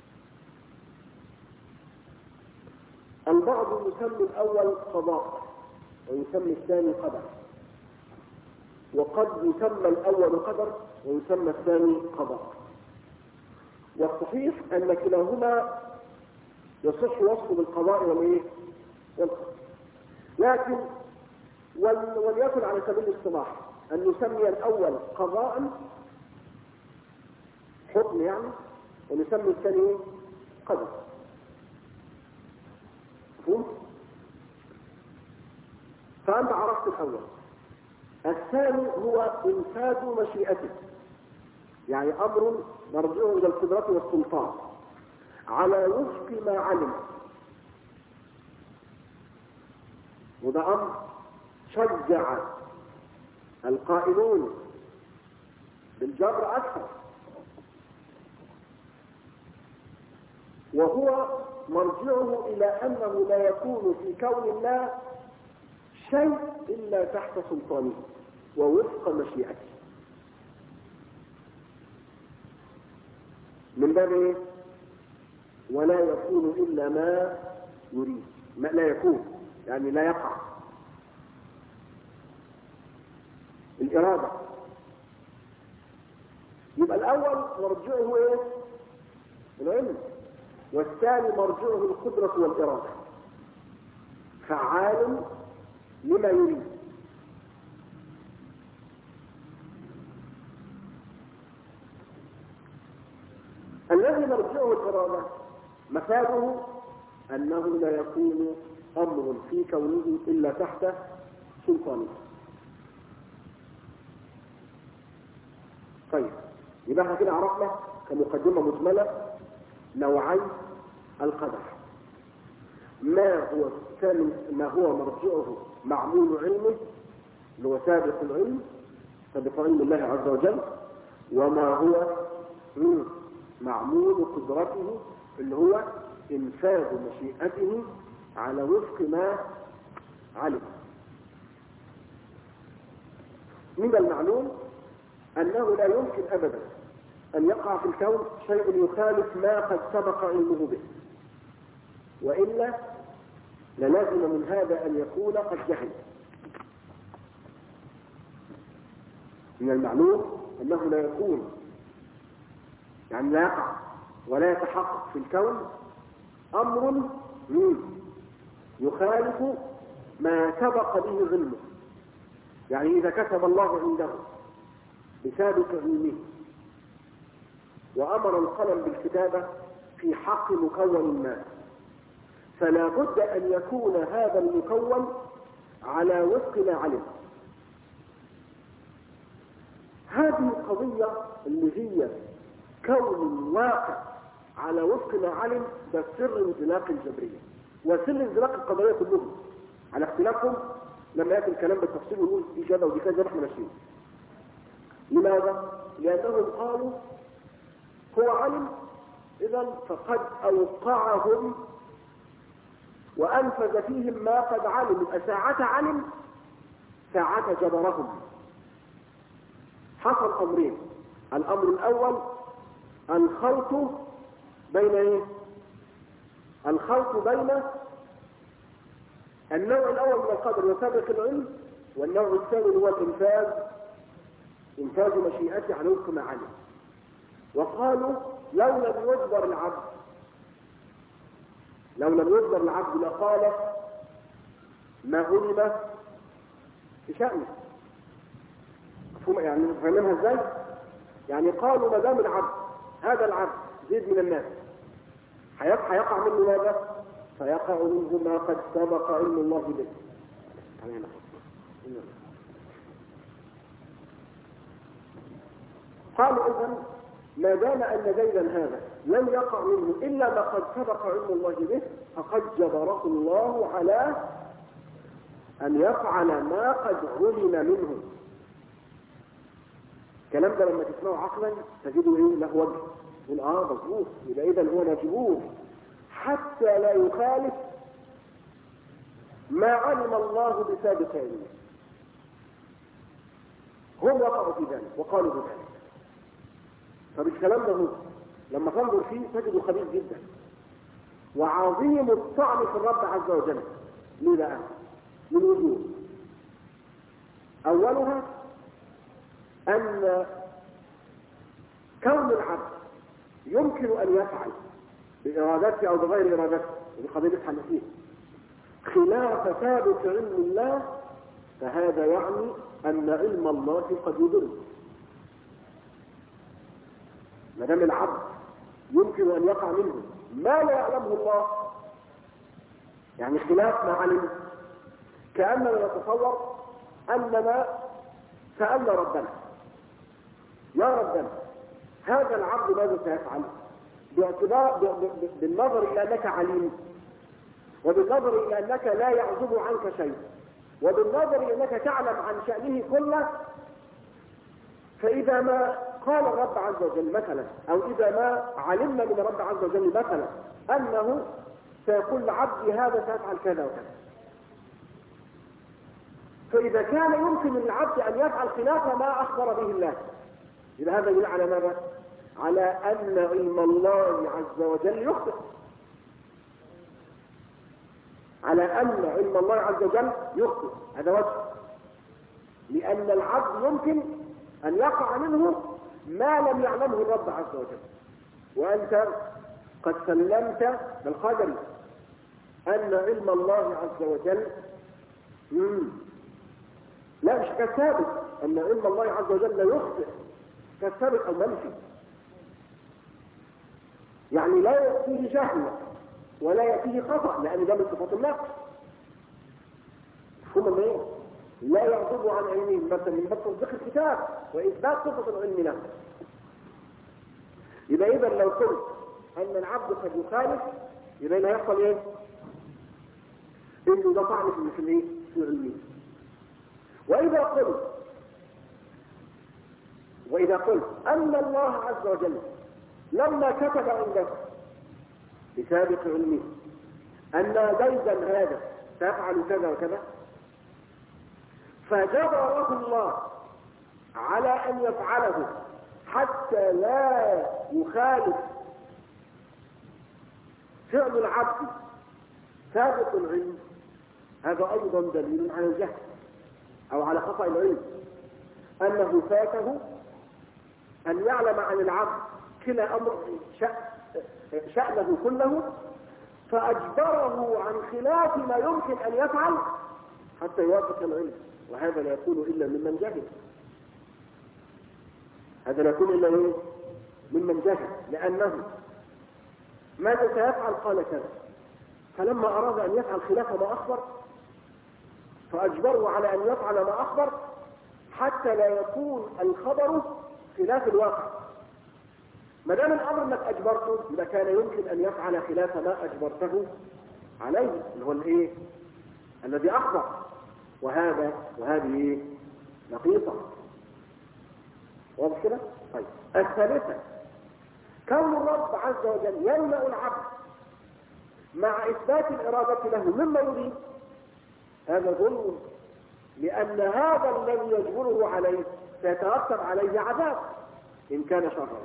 البعض يسمي الأول قضاء ويسمي الثاني قدر، وقد يسمى الأول قدر ويسمى الثاني قضاء. والصحيح أن كلاهما يصح وصفه بالقضاء والقدر، لكن وليكن على سبيل الاصطلاح أن نسمي الأول قضاء حكم يعني، ونسمي الثاني قدر. مفهوم؟ فأنت عرفت الأول. الثاني هو إنفاذ مشيئته، يعني أمر مرجعه إلى القدرة والسلطان على وفق ما علم، وده أمر شجع القائلون بالجبر أكثر، وهو مرجعه إلى أنه لا يكون في كون الله شيء إلا تحت سلطانه ووفق مشيئته. من باب ايه؟ ولا يكون إلا ما يريد. ما لا يكون يعني لا يقع. الإرادة. يبقى الأول مرجعه ايه؟ العلم، والثاني مرجعه القدرة والإرادة، فعال لما يريد. الذي مرجعه الإرادة مفاده أنه لا يكون أمر في كونه إلا تحت سلطانه. طيب، يبقى احنا كده عرفنا كمقدمة مجملة نوعي القدر. ما هو مرجعه معمول علمه اللي هو سابق العلم، سابق علم الله عز وجل، وما هو معمول قدرته اللي هو إنفاذ مشيئته على وفق ما علم. من المعلوم أنه لا يمكن أبدا أن يقع في الكون شيء يخالف ما قد سبق علمه به، وإلا للازم من هذا أن يكون قد جهل. من المعلوم أنه لا يكون، يعني لا يقع ولا يتحقق في الكون أمر يخالف ما سبق به علمه. يعني إذا كتب الله عنده بسابق علمه وأمر القلم بالكتابة في حق مكون ما، فلا بد أن يكون هذا المكون على وفق ما علم. هذه القضية اللي هي كون واقع على وفق ما علم، ده سر انزلاق الجبرية وسر انزلاق القضايا كلهم على اختلافهم. لما يأتي الكلام بالتفصيل ونقول دي كذا ودي كذا نحن ماشيين. لماذا؟ لأنهم قالوا هو علم، إذا فقد أوقعهم وأنفذ فيهم ما قد علم. ساعة علم ساعة جبرهم. حصل أمرين. الأمر الأول الخلط بين ايه؟ الخلط بين النوع الأول من القدر وسابق العلم، والنوع الثاني هو إنفاذ مشيئته على وفق ما علم. وقالوا لو لم يجبر العبد لقال ما علم في شأنه. يعني فهمناها ازاي؟ يعني قالوا ما دام هذا العبد زيد من الناس هيقع منه ماذا؟ فيقع منه ما قد سبق علم الله به. قالوا إذن ما دام أن زيدا هذا لم يقع منه إلا ما قد سبق علم الله به، فقد جبره الله على أن يفعل ما قد علم منه. الكلام ده لما تسمعه عقلا تجده ايه؟ له وجه. يقول مظبوط، يبقى اذا هو مجبور حتى لا يخالف ما علم الله بسابق علمه. هم وقعوا في ذلك وقالوا بذلك. فبالكلام ده هو لما تنظر فيه تجده خبيث جدا وعظيم الطعن في الرب عز وجل. ليه بقى؟ من وجوه. اولها أن كون العبد يمكن أن يفعل بإرادته أو بغير إرادته، بقضية الحنفية، خلاف سابق علم الله، فهذا يعني أن علم الله قد يضل. ما دام العبد يمكن أن يقع منه ما لا يعلمه الله، يعني خلاف ما علم. كأننا نتصور أننا سألنا ربنا: يا ربنا هذا العبد ماذا سيفعل؟ بالنظر إلى أنك عليم، وبالنظر إلى أنك لا يعزب عنك شيء، وبالنظر إلى أنك تعلم عن شأنه كله. فإذا ما قال الرب عز وجل مثلا، أو إذا ما علمنا من الرب عز وجل مثلا أنه سيقول لعبدي هذا سيفعل كذا وكذا، فإذا كان يمكن للعبد أن يفعل خلاف ما أخبر به الله، إذا هذا يدل على ماذا؟ على أن علم الله عز وجل يخطئ، على أن علم الله عز وجل يخطئ. هذا وجه، لأن العبد يمكن أن يقع منه ما لم يعلمه الرب عز وجل، وأنت قد سلمت بالقدر أن علم الله عز وجل لا، مش كثابت، أن علم الله عز وجل لا يخطئ، كثابت أو منفي، يعني لا يأتيه جهل ولا يأتيه خطأ، لأن ده من صفات النقص. مفهوم ايه؟ لا يعزب عن علمه مثلا من تصديق الكتاب وإثبات صفة العلم له. يبقى إذا لو قلت أن العبد قد يخالف، يبقى لا يحصل إيه؟ إنه ده طعن في إيه؟ في علمه. وإذا قلت أن الله عز وجل لما كتب عنده بسابق علمه أن زيدا هذا سيفعل كذا وكذا، فجبره الله على أن يفعله حتى لا يخالف فعل العبد سابق العلم، هذا أيضا دليل على الجهل أو على خطأ العلم، أنه فاته أن يعلم عن العبد كلا أمر شأنه كله، فأجبره عن خلاف ما يمكن أن يفعل حتى يوافق العلم. وهذا لا يكون إلا ممن جهل، هذا لا يكون إلا ممن جهل، لأنه ماذا سيفعل؟ قال كذا، فلما أراد أن يفعل خلاف ما أخبر فأجبره على أن يفعل ما أخبر حتى لا يكون الخبر خلاف الواقع. ما دام الأمر أنك أجبرته، إذا كان يمكن أن يفعل خلاف ما أجبرته عليه، اللي هو الإيه؟ الذي أخبر. وهذه نقيصة. واضح كده؟ طيب، الثالثة كون الرب عز وجل يمنع العبد مع إثبات الإرادة له مما يريد، هذا ظلم، لأن هذا الذي يجبره عليه سيترتب عليه عذاب إن كان شرا.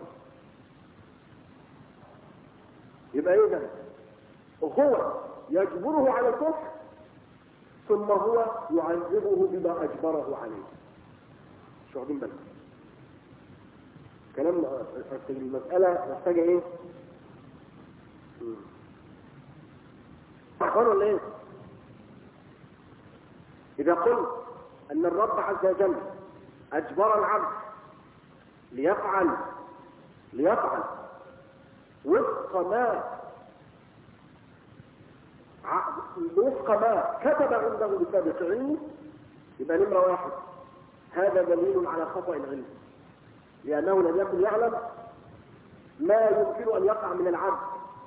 يبقى إذا هو يجبره على الكفر ثم هو يعذبه بما أجبره عليه. شو واخدين بالك؟ كلام المسألة محتاجة إيه؟ صحيح ولا إيه؟ إذا قلت أن الرب عز وجل أجبر العبد ليفعل وفق ما كتب عنده بسابق علمه، يبقى نمرة واحد هذا دليل على خطأ العلم، لأنه لم يكن يعلم ما يمكن أن يقع من العبد،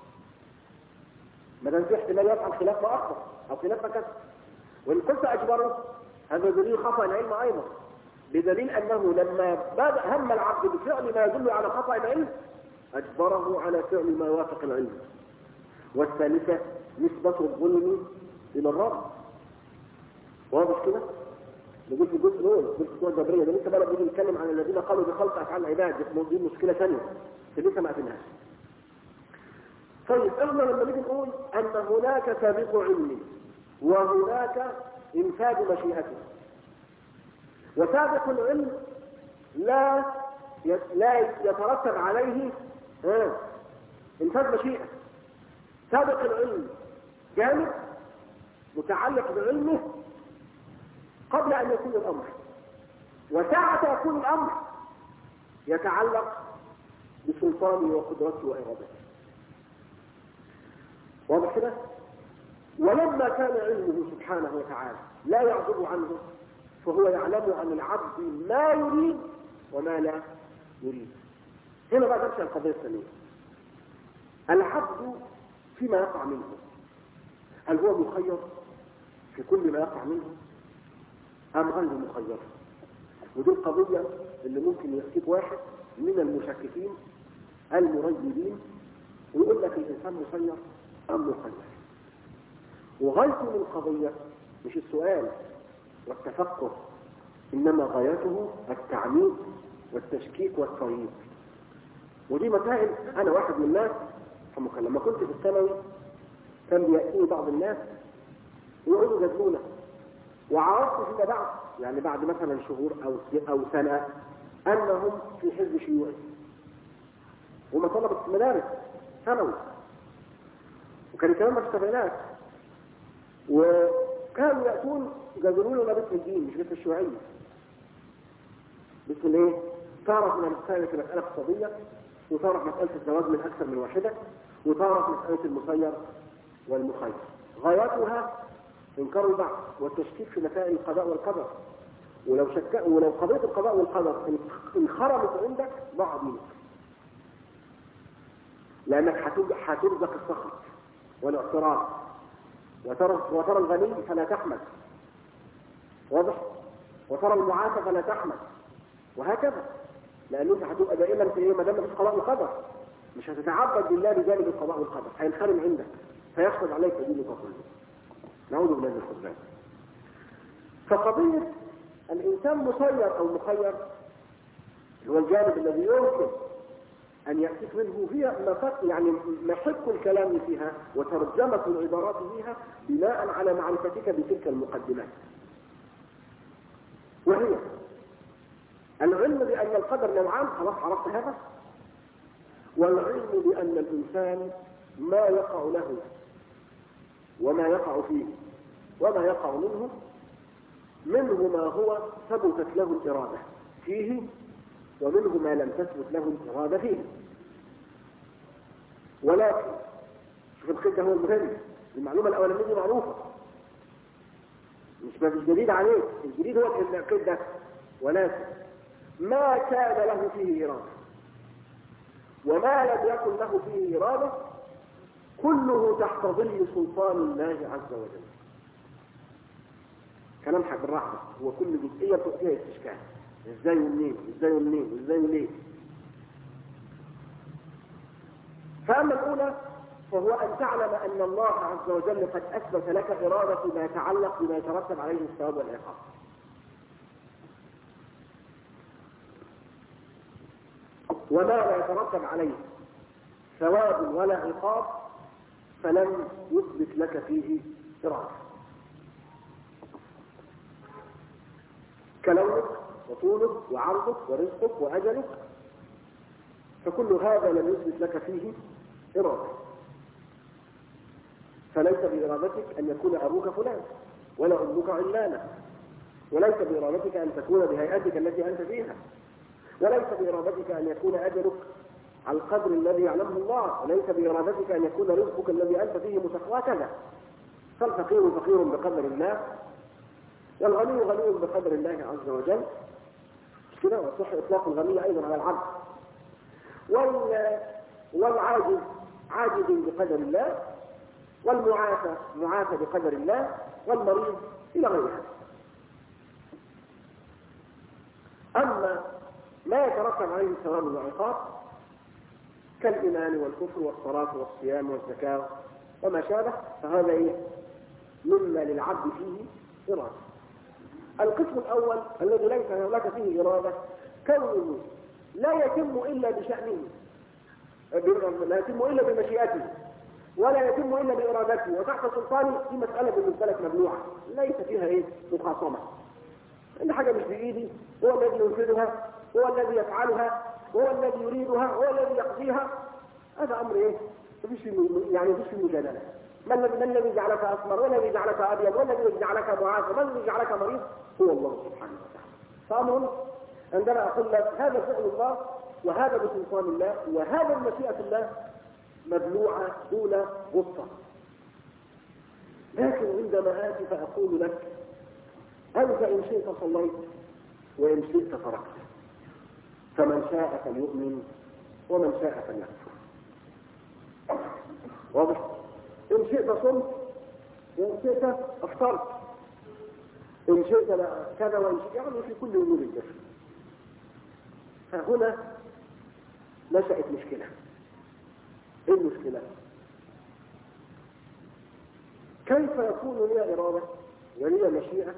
ما دام في احتمال يفعل خلاف ما أخبر أو خلاف ما كتب. وإن كنت أجبره، هذا دليل خطأ العلم أيضا، بدليل أنه لما هم العبد بفعل ما يدل على خطأ العلم أجبره على فعل ما يوافق العلم. والثالثة نسبة الظلم إلى الرب. واضح كده؟ نقول في الجزء الأول، الجزء الجبرية ده لسه بقى بنيجي نتكلم عن الذين قالوا بخلق أفعال العباد، دي مشكلة ثانية لسه ما قفلناش. طيب احنا لما نيجي نقول أن هناك سابق علم وهناك إنفاذ مشيئته، وسابق العلم لا يترتب عليه إنفاذ مشيئة. سابق العلم جانب متعلق بعلمه قبل أن يكون الأمر، وساعة يكون الأمر يتعلق بسلطانه وقدرته وإرادته. واضح كده؟ ولما كان علمه سبحانه وتعالى لا يعزب عنه، فهو يعلم عن العبد ما يريد وما لا يريد. هنا بقى تمشي القضية الثانية. العبد فيما يقع منه، هل هو مخير في كل ما يقع منه أم غير مخير؟ ودي القضية اللي ممكن يأتيك واحد من المشككين المريدين ويقول لك الإنسان مسير أم مخير. وغايته من القضية مش السؤال والتفكر، إنما غايته التعميق والتشكيك والترييض. ودي مسائل أنا واحد من الناس لما كنت في الثانوي كان بيأتيني بعض الناس ويقعدوا يجادلونا، وعرفت فيما بعد يعني بعد مثلا شهور أو سنة أنهم في حزب شيوعي، وما طلبت مدارس ثانوي، وكان كمان ما اشتغلناش، وكانوا يأتون يجادلونا باسم الدين مش باسم الشيوعية. باسم ايه؟ تعرف من المسألة في مسألة اقتصادية، وتعرف مسألة الزواج من أكثر من واحدة، وتعرف مسألة المسير والمخير. غايتها إنكار البعث والتشكيك في مسائل القضاء والقدر. ولو قضية القضاء والقدر انخرمت عندك ضاع دينك، لأنك هترزق السخط والاعتراض، وترى الغني فلا تحمد، واضح؟ وترى المعافى فلا تحمد، وهكذا. لأن انت هتبقى دائما في ايه؟ ما دام مفيش قضاء وقدر مش هتتعبد بالله بجانب القضاء والقدر، هينخرم عندك فيخرج عليك دينك كله. نعوذ بالله من الخذلان. فقضية الإنسان مسير أو مخير هو الجانب الذي يمكن أن يأتيك منه هي يعني محك الكلام فيها وترجمة العبارات فيها بناء على معرفتك بتلك المقدمات، وهي العلم بأن القدر نوعان، خلاص عرفت هذا، والعلم بأن الإنسان ما يقع له وما يقع فيه وما يقع منه ما هو ثبتت له الإرادة فيه، ومنه ما لم تثبت له الإرادة فيه. ولكن شوف القيد هو المهم، المعلومة الأولانية معروفة مش جديد عليك، الجديد هو القيد ده. ولكن ما كان له فيه إرادة وما لم يكن له فيه إرادة كله تحت ظل سلطان الله عز وجل. كلام حق بالراحة، هو كل جزئية فيها استشكال، ازاي ومنين ازاي ومنين ازاي وليه. فأما الأولى فهو أن تعلم أن الله عز وجل قد أثبت لك إرادة ما يتعلق بما يترتب عليه الثواب والعقاب. وما لا يترتب عليه ثواب ولا عقاب فلم يثبت لك فيه إرادة، كلونك وطولك وعرضك ورزقك وأجلك، فكل هذا لم يثبت لك فيه إرادة. فليس بإرادتك أن يكون أبوك فلان ولا أمك علانة، وليس بإرادتك أن تكون بهيئتك التي أنت فيها، وليس بإرادتك أن يكون أجلك على القدر الذي يعلمه الله، وليس بإرادتك أن يكون رزقك الذي أنت فيه وهكذا. فالفقير فقير بقدر الله، والغني غني بقدر الله عز وجل. كده وصح إطلاق الغني أيضا على العبد. والعاجز عاجز بقدر الله، والمعافى معافى بقدر الله، والمريض إلى غير هذا. أما ما يترتب عليه الثواب والعقاب كالإيمان والكفر والصلاة والصيام والزكاة وما شابه، فهذا إيه؟ مما للعبد فيه إرادة. القسم الأول الذي ليس لك فيه إرادة كونه لا يتم إلا بشأنه، لا يتم إلا بمشيئته، ولا يتم إلا بإرادته وتحت سلطانه، في مسألة بالنسبة لك ممنوعة ليس فيها إيه؟ مخاصمة. إن حاجة مش بإيدي، هو الذي ينفذها، هو الذي يفعلها، هو الذي يريدها، هو الذي يقضيها. هذا أمر إيه؟ مفيش مجادلة. ما الذي جعلك أسمر، والذي جعلك أبيض، والذي جعلك معافى، والذي جعلك مريض هو الله سبحانه وتعالى. فأمر عندما أقول لك هذا فعل الله وهذا بسلطان الله وهذا بمشيئة الله مبلوعة دون غصة. لكن عندما آتي فأقول لك أنت إن شئت صليت وإن شئت تركت، فمن شاء فليؤمن ومن شاء فليكفر. واضح؟ إن شئت صمت وإن شئت أفطرت، إن شئت كذا وإن شئت، يعني في كل أمور الجسد. فهنا نشأت مشكلة. إيه المشكلة؟ كيف يكون لي إرادة ولي مشيئة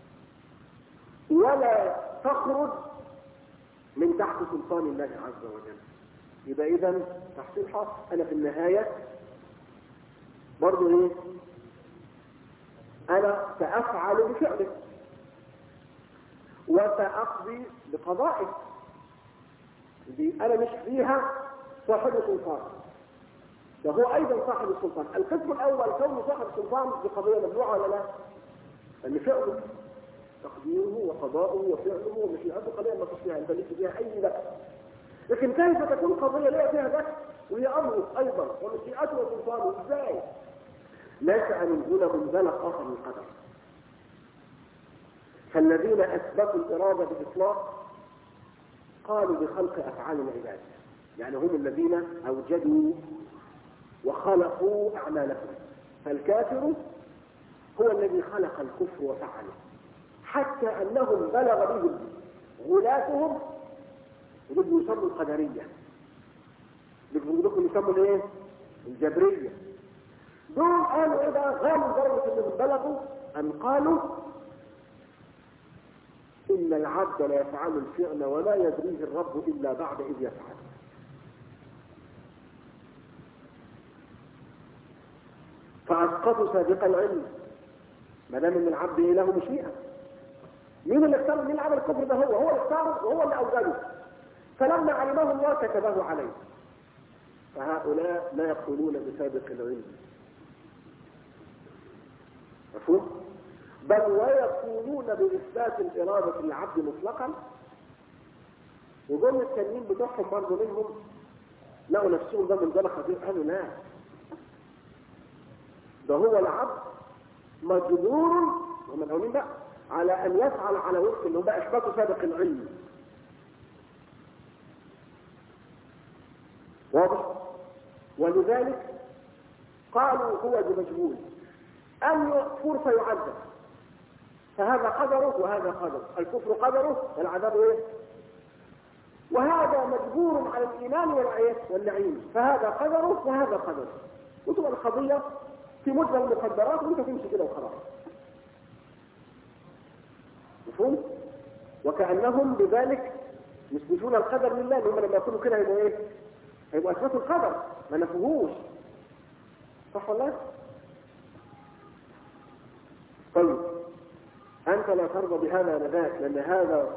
ولا تخرج من تحت سلطان الله عز وجل؟ يبقى إذن تحصيل حاصل. أنا في النهاية برضو إيه؟ أنا سأفعل بفعله وسأقضي بقضائه. دي أنا مش فيها صاحب السلطان، ده هو أيضا صاحب السلطان. القسم الأول كونه صاحب السلطان بقضية ممنوعة ولا لا؟ أن فعله تقديره وقضاؤه وفعله ومشيئته قضية ما فيش فيها، أنت ليس فيها أي بأس. لكن كيف تكون قضية ليس فيها بأس وهي أمره أيضا ومشيئته وسلطانه؟ إزاي؟ ليس أن ينزل منزلق آخر من القدر. فالذين أثبتوا الإرادة بإطلاق قالوا بخلق أفعال العباد، يعني هم الذين أوجدوا وخلقوا أعمالهم. فالكافر هو الذي خلق الكفر وفعله، حتى أنهم بلغ بهم غلاتهم يبدو يسموا القدرية، يبدو يسموا الايه؟ الجبرية. دول قالوا ايه بقى؟ غالوا درجة انهم بلغوا ان قالوا ان العبد لا يفعل الفعل ولا يدريه الرب الا بعد اذ يفعل. فاسقطوا سابق العلم ما دام ان العبد له مشيئة. مين اللي اختار؟ مين عمل الكفر ده؟ هو اللي اختاره وهو اللي اوجده. فلما علمه الله كتبه عليه. فهؤلاء لا يقولون بسابق العلم، مفهوم؟ بل ويقولون بإثبات الإرادة للعبد مطلقا. وجم التانيين بتوعهم برضه منهم لقوا نفسهم ده منزلة خطير، قالوا لا، ده هو العبد مجبور هم الأولين بقى على أن يفعل على وفق اللي هم بقى إثباتوا سابق العلم. واضح؟ ولذلك قالوا هو بمجبور أن يكفر فيعذب، فهذا قدره وهذا قدره، الكفر قدره والعذاب ايه؟ وهذا مجبور على الإيمان والنعيم، فهذا قدره وهذا قدره. وتبقى القضية في مجمل المقدرات وانت تمشي كده وخلاص. مفهوم؟ وكأنهم بذلك يثبتون القدر لله، لهم لما يكونوا كده هيبقوا ايه؟ هيبقوا أثبتوا القدر ما نفوهوش. صح ولا لا؟ طيب أنت لا ترضى بهذا نبات، لأن هذا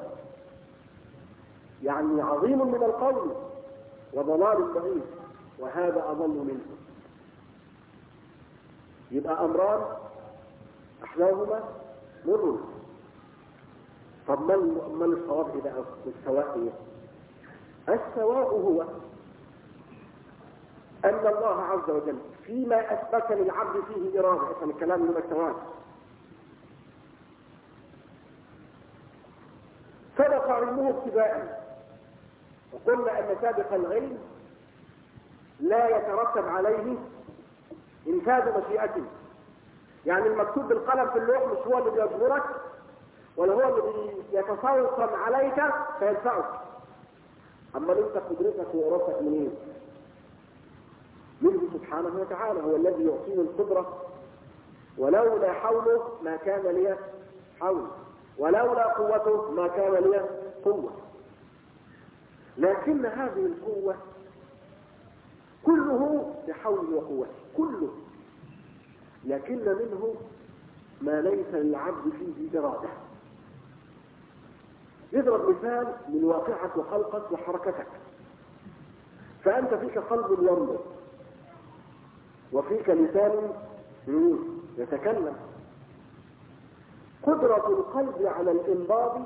يعني عظيم من القول وضلال بعيد، وهذا أضل منه. يبقى أمران أحلاهما مر. طب ما الصواب إذا السواء إيه؟ السواء هو أن الله عز وجل فيما أثبت للعبد فيه إرادة، افهم الكلام من السواء، سبق علمه ابتداء، وقلنا أن سابق العلم لا يترتب عليه إنفاذ مشيئته. يعني المكتوب بالقلم في اللوح مش هو اللي بيجبرك ولا هو اللي يتسلط عليك فيدفعك. أما انت قدرتك وإرادتك منين؟ منه سبحانه وتعالى، هو الذي يعطيني القدرة، ولولا حوله ما كان لي حول، ولولا قوته ما كان لي قوة. لكن هذه القوة كله بحول وقوة، كله، لكن منه ما ليس للعبد فيه إرادة. يضرب مثال من واقعك وخلقك وحركتك. فأنت فيك قلب ينبض وفيك لسان يتكلم. قدرة القلب على الإنباض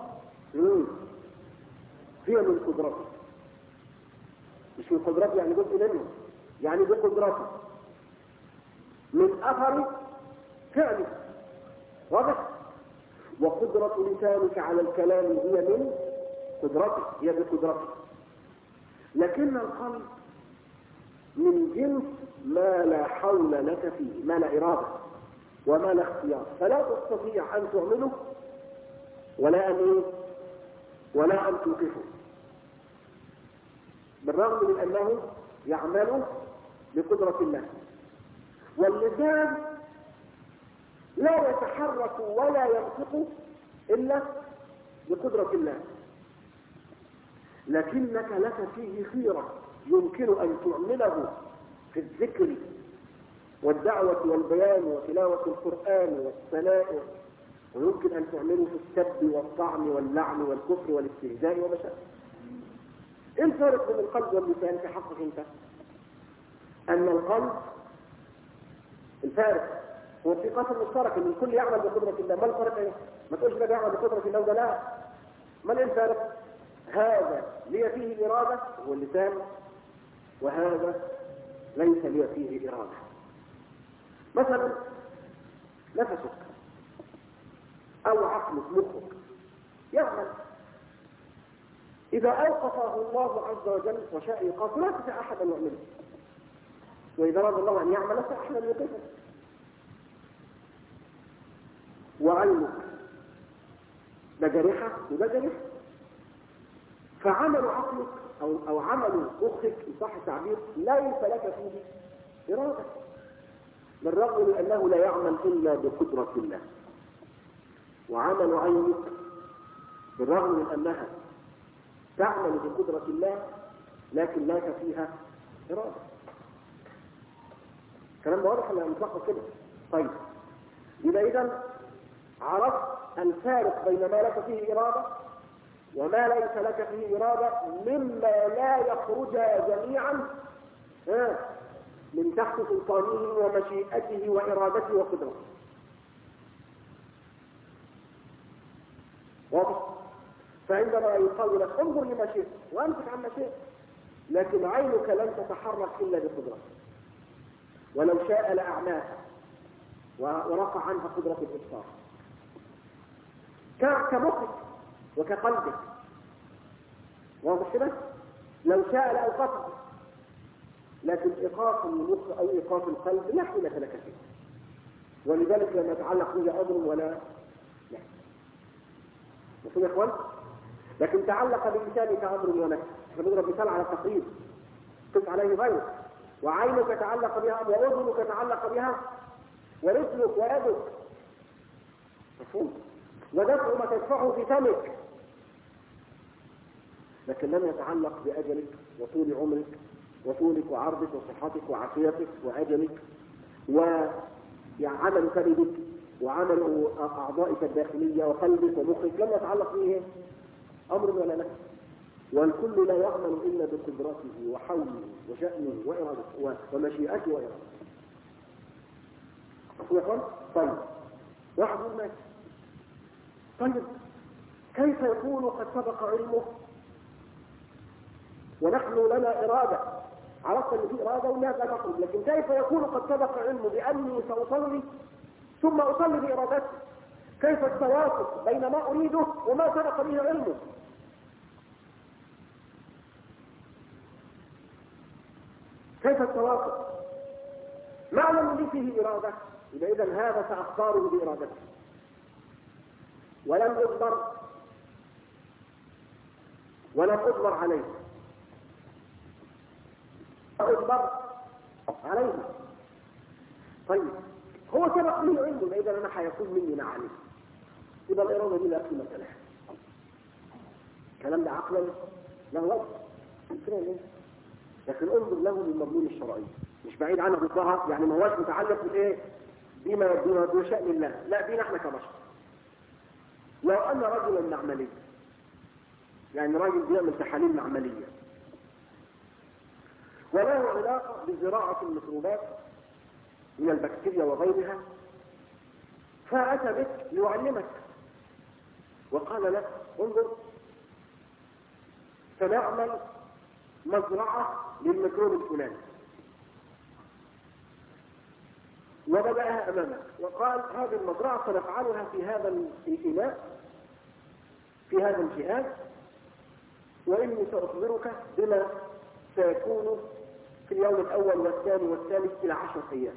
هي من قدرته، مش من قدرته يعني جزء منه، يعني بقدرته من أثر فعلي واضح. وقدرة لسانك على الكلام هي من قدرتك، هي بقدرتك. لكن القلب من جنس ما لا حول لك فيه، ما لا إرادة وما لا اختيار، فلا تستطيع أن تعمله ولا أن توقفه، بالرغم من أنه يعمل بقدرة الله. واللسان لا يتحرك ولا ينطق إلا بقدرة الله، لكنك لك فيه خيرة يمكن أن تعمله في الذكر والدعوة والبيان وتلاوة القرآن والثناء، ويمكن أن تعمله في السب والطعن واللعن والكفر والاستهزاء وما شابه. إيه الفرق بين القلب واللسان في حقك أنت؟ أن القلب الفارق هو في قسم مشترك ان الكل يعمل بقدرة الله. ما الفرق ايه؟ ما تقولش ده يعمل بقدرة الله وده لا. ما الفرق؟ هذا لي فيه إرادة هو اللسان، وهذا ليس لي فيه إرادة. مثلا نفسك أو عقلك مخك يعمل، إذا أوقفه الله عز وجل وشاء يقف لا تستطيع أحد أن يعمله، وإذا أراد الله أن يعمل لا تستطيع أحد أن يوقفه. وعلمك ده جريحة وده جريحة، فعمل عقلك أو عمل مخك إن صح التعبير ليس لك فيه إرادة، بالرغم من أنه لا يعمل إلا بقدرة الله. وعمل عينك بالرغم من أنها تعمل بقدرة الله لكن لك فيها إرادة. الكلام ده واضح ولا نطلقه كده؟ طيب، يبقى إذن عرفت الفارق بين ما لك فيه إرادة وما ليس لك فيه إرادة، مما لا يخرج جميعا من تحت سلطانه ومشيئته وإرادته وقدرته. واضح؟ فعندما يقال لك انظر لما شئت وامسك عما شئت، لكن عينك لن تتحرك إلا بقدرته، ولو شاء لأعماها ورفع عنها قدرة الإبصار كمخك وكقلبك. واضح كده؟ لو شاء لأوقفه، لكن إيقاف المخ أو إيقاف القلب لا حيلة لك فيه، ولذلك لم يتعلق به أمر ولا لا. مفهوم يا إخوان؟ لكن تعلق بلسانك أمر ونهي. احنا بنضرب مثال على التقييد قف عليه غيرك. وعينك تعلق بها، وأذنك تعلق بها، ورجلك ويدك. مفهوم؟ ودفع ما تدفعه في فمك، لكن لم يتعلق بأجلك وطول عمرك وطولك وعرضك وصحتك وعافيتك وأجلك وعمل كبدك وعمل أعضائك الداخلية وقلبك ومخك، لم يتعلق به أمر ولا نهي. والكل لا يعمل إلا بقدرته وحوله وشأنه وإرادته ومشيئته وإرادته. يا أخوان؟ طيب، واحد يقول ماشي، طيب كيف يكون قد سبق علمه ونحن لنا إرادة؟ عرفت أن في إرادة والناس لا تخرج، لكن كيف يكون قد سبق علمه بأني سأصلي ثم أصلي بإرادتي؟ كيف التوافق بين ما أريده وما سبق به علمه؟ كيف التوافق؟ معلم لي فيه إرادة، يبقى إذن هذا سأختاره بإرادتي، ولم أجبر عليه، أجبر عليه. طيب هو سبق مني علمه، يبقى إذن أنا حيكون مني لا عليه، يبقى الإرادة دي لا قيمة لها. الكلام ده عقلا له وجه، لكن انظر له للمضمون الشرعي، مش بعيد عنه بالظهر، يعني ما هوش متعلق بالايه؟ بما يدون بشأن الله، لا بينا احنا كبشر. لو ان رجلا معملي، يعني راجل بيعمل تحاليل معمليه وله علاقه بزراعه الميكروبات من البكتيريا وغيرها، فاتى بك ليعلمك وقال لك انظر سنعمل مزرعه للميكروب الفلاني، وبدأها أمامك وقال هذه المزرعة سنفعلها في هذا الإناء في هذا الجهاز، وإني سأخبرك بما سيكون في اليوم الأول والثاني والثالث إلى 10 أيام.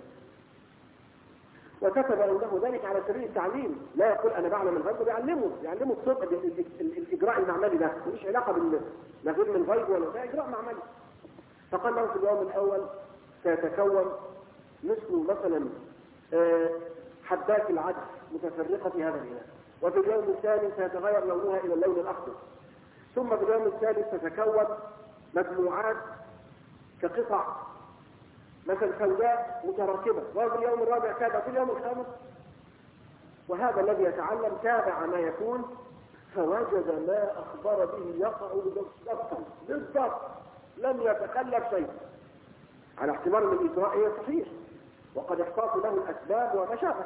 وكتب عنده ذلك على سبيل التعليم، لا يقول أنا بعلم الغيب، يعلمه الصدق الإجراء المعملي ده مش علاقة لا غير من الغيب ولا ده إجراء معملي. فقال له في اليوم الأول سيتكون مثلا حبات العدس متفرقة في هذا الإناء، وفي اليوم الثاني سيتغير لونها إلى اللون الأخضر، ثم في اليوم الثالث تتكون مجموعات كقطع مثل سوداء متراكبة، وفي اليوم الرابع كذا، في اليوم الخامس. وهذا الذي يتعلم تابع ما يكون فوجد ما أخبر به يقع بالضبط، لم يتخلف شيء، على احتمال من الإجراء صحيح، وقد احتاط له الأسباب وما شابه.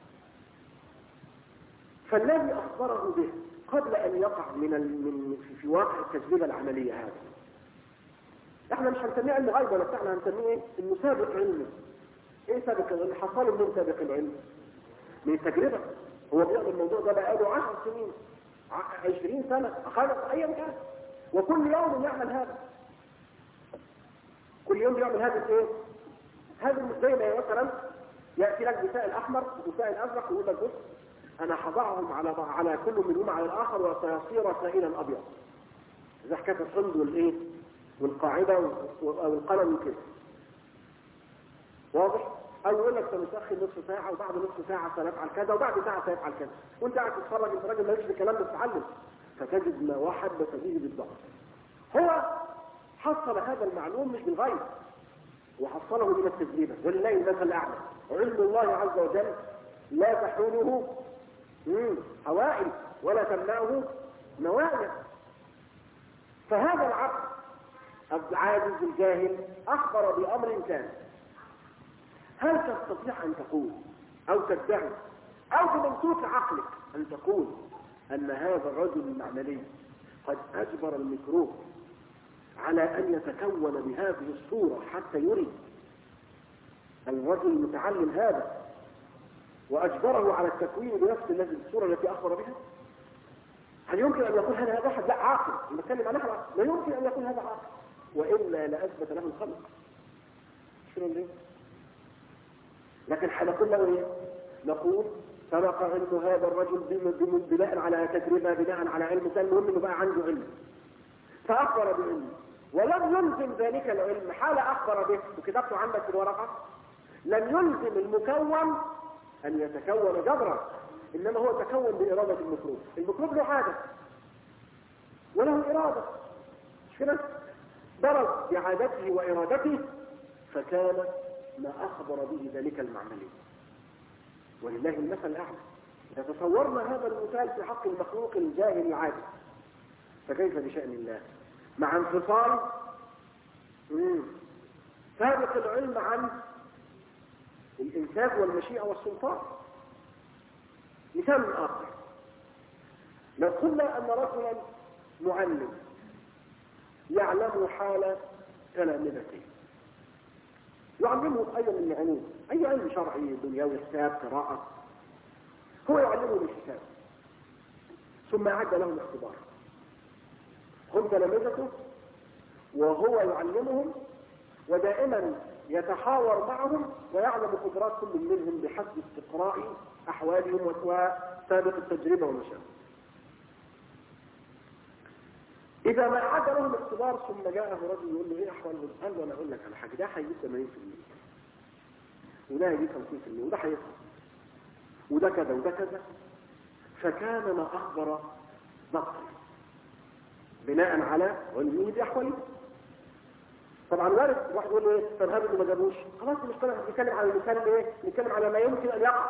فالذي أخبره به قبل أن يقع في واقع التجربة العملية هذا، احنا مش هنسميه علم غيب ولا احنا هنسميه ايه؟ انه سابق علمه. ايه سابق العلم؟ حصل من سابق العلم من التجربة. هو بيعمل الموضوع ده بقاله 10 سنين 20 سنة خلص ايا كان، وكل يوم يعمل هذا، كل يوم يعمل هذا ايه؟ هذا زي ما مثلا يأتي لك بسائل احمر وبسائل ازرق ويقول لك بص انا هضعهم على كل منهم على الاخر وسيصير سائلا ابيض، زي حكايه الحمض والايه والقاعده والقلم وكده، واضح؟ او يقول لك سنسخن نصف ساعه وبعد نصف ساعه سنفعل كذا وبعد ساعه سيفعل كذا، وانت قاعد تتفرج، انت راجل مالكش في الكلام ده تتعلم، فتجد ما واحد بتجيه بالضبط. هو حصل هذا المعلوم مش بالغيب، وحصله من التجربه، ولله المثل الاعلى. علم الله عز وجل لا تحوله حوائل ولا تمنعه نوايا. فهذا العقل العاجز الجاهل أخبر بأمر كان. هل تستطيع أن تقول أو تدعي أو بمنطوق عقلك أن تقول أن هذا الرجل المعملي قد أجبر الميكروب على أن يتكون بهذه الصورة حتى يري الرجل المتعلم هذا، وأجبره على التكوين بنفس الصورة التي أخبر بها؟ هل يمكن أن يقول هذا أحد؟ لا، عاقل. نتكلم عن أحد لا يمكن أن يقول هذا عاقل، وإلا لأثبت له الخلق. شنو ليه؟ لكن حنقول له إيه؟ نقول سبق علم هذا الرجل بناء على تجربة، بناء على علم، كان المهم إنه بقى عنده علم فأخبر بعلمه، ولم يلزم ذلك العلم حال أخبر به، وكتبته عندك في الورقة، لم يلزم المكون أن يتكون جبرا، إنما هو تكون بإرادة الميكروب. الميكروب له عادة وله إرادة، مش كده؟ درج بعادته وإرادته فكان ما أخبر به ذلك المعملي، ولله المثل الأعلى. إذا تصورنا هذا المثال في حق المخلوق الجاهل العادي، فكيف بشأن الله مع انفصال سابق العلم عن الإنتاج والمشيئة والسلطان. مثال آخر، لو قلنا أن رجلا معلم يعلم حال تلامذته، يعلمه أي من العلوم، أي علم شرعي دنيوي، حساب، قراءة، هو يعلمه الحساب، ثم أعد لهم اختبار، هم تلامذته وهو يعلمهم، ودائما يتحاور معهم ويعلم قدرات كل منهم بحسب استقراء أحوالهم وسابق التجربة والمشاهد. إذا ما أعد لهم اختبار ثم جاءه رجل يقول له إيه أحوالهم؟ قال له أنا أقول لك على حاجة، ده هيجيب 80% وده هيجيب 50% وده هيسقط وده كذا وده كذا، فكان ما أخبر نقل بناء على علمه بأحواله. طبعا وارد واحد يقول له ايه؟ طب هذا اللي ما جابوش، خلاص مش نتكلم على المثال ايه؟ نتكلم على ما يمكن ان يقع.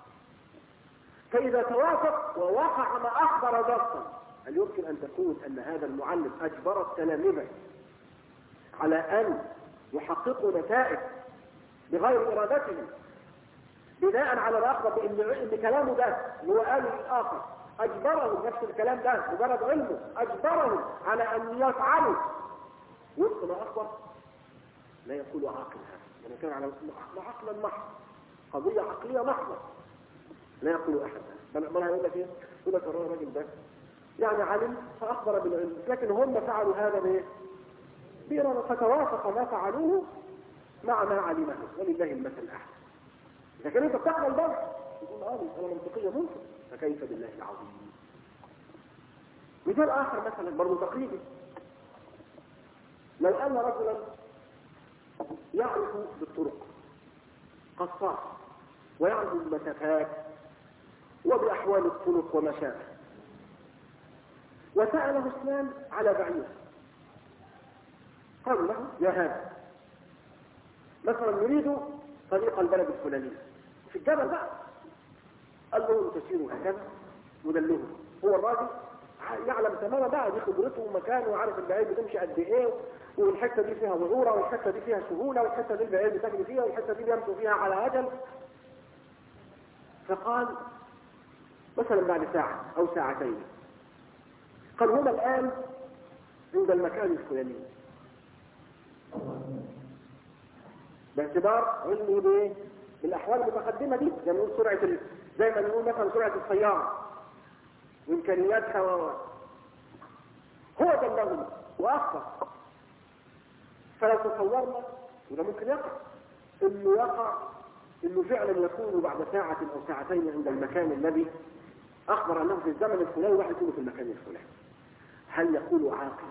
فاذا توافق ووقع ما اخبر ضبطا، هل يمكن ان تقول ان هذا المعلم اجبر التلامذه على ان يحققوا نتائج بغير ارادتهم بناء على ما اخبر بان كلامه ده اللي هو قاله للاخر اجبره نفس الكلام ده مجرد علمه اجبره على ان يفعلوا وفق ما اخبر؟ لا يقول عاقل هذا، يعني كان على عقلا محض. قضية عقلية محضة لا يقول أحد. بل هيقول لك إيه؟ يقول لك الراجل ده يعني علم فأخبر بالعلم، لكن هم فعلوا هذا بإيه؟ بإرادة، فتوافق ما فعلوه مع ما علمه، ولله المثل الأعلى. لكن أنت بتعمل ده تقول أنا منطقية ممكن، فكيف بالله العظيم. مثال آخر مثلا برضه تقليدي، لو أن رجلا يعرف بالطرق قصاص ويعرف بالمسافات وبأحوال الطرق وما شابه، وسأله اثنان على بعير، قالوا له يا هذا مثلا نريد طريق البلد الفلاني في الجبل بقى، قال له تسيروا هكذا ودلوه. هو الراجل يعلم تماما بقى، دي خبرته ومكانه وعارف البعير بتمشي قد ايه، والحته دي فيها وعوره، والحته دي فيها سهوله، والحته دي البعير بتجري فيها، والحته دي بيمشوا فيها على اجل. فقال مثلا بعد ساعه او ساعتين، قال هما الان عند المكان الفلاني، باعتبار علمه بايه؟ بالاحوال المتقدمه دي، زي ما نقول سرعه زي ما نقول مثلا سرعه السياره وامكانياتها هو دلهم واخطر. فلو تصورنا وده ممكن يقع، انه فعلا يكون بعد ساعه او ساعتين عند المكان الذي اخبر انه في الزمن الفلاني واحد يكون في المكان الفلاني، هل يقول عاقل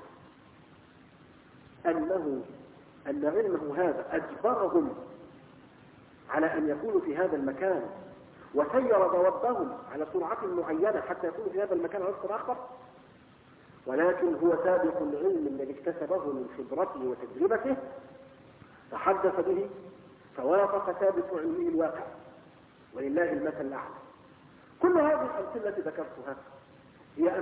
ان علمه هذا اجبرهم على ان يكونوا في هذا المكان وسير دوابهم على سرعة معينة حتى يكونوا في هذا المكان على وفق آخر؟ ولكن هو سابق العلم الذي اكتسبه من خبرته وتجربته تحدث به فوافق سابق علمه الواقع، ولله المثل الأعلى. كل هذه الأمثلة التي ذكرتها هي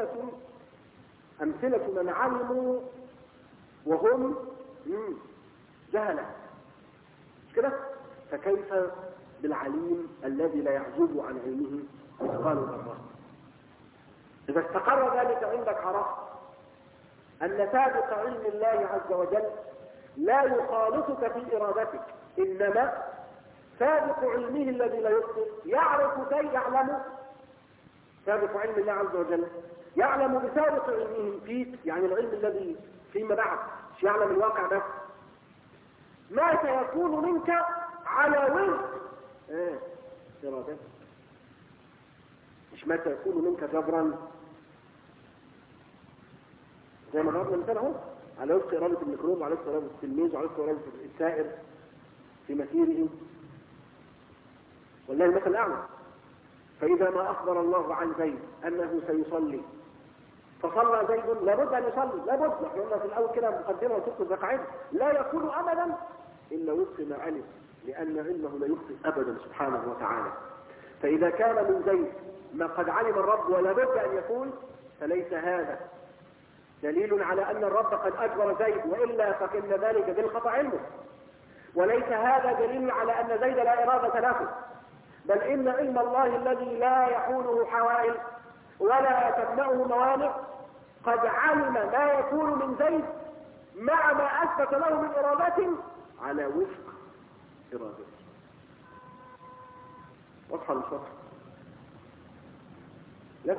أمثلة من علموا وهم جهلة، مش كده؟ فكيف بالعليم الذي لا يعزب عن علمه مثقال ذرة؟ إذا استقر ذلك عندك عرفت أن سابق علم الله عز وجل لا يخالطك في إرادتك، إنما سابق علمه الذي لا يخطئ يعرف كي يعلم. سابق علم الله عز وجل يعلم بسابق علمه فيك، يعني العلم الذي فيما بعد، مش يعلم الواقع بس، ما سيكون منك على وفق إرادتك، مش ما سيكون منك جبرا زي ما ضربنا مثال اهو، على وفق إرادة الميكروب وعلى وفق إرادة التلميذ وعلى وفق إرادة السائر في مسيره، والله المثل الأعلى. فإذا ما أخبر الله عن زيد أنه سيصلي فصلى زيد لابد أن يصلي، لابد، نحن قلنا في الأول كده مقدمة وتذكر ذكعين، لا يكون أبدا إلا وفق ما علم، لأن علمه لا يخطئ أبدا سبحانه وتعالى. فإذا كان من زيد ما قد علم الرب ولا بد أن يكون، فليس هذا دليل على أن الرب قد أجبر زيد، وإلا فإن ذلك بالخطأ علمه، وليس هذا دليل على أن زيد لا إرادة له، بل إن علم الله الذي لا يحوله حوائل ولا تمنعه موانع قد علم ما يكون من زيد مع ما أثبت له من إرادته على وفق إرادته. واضحة الصفحة؟ لا،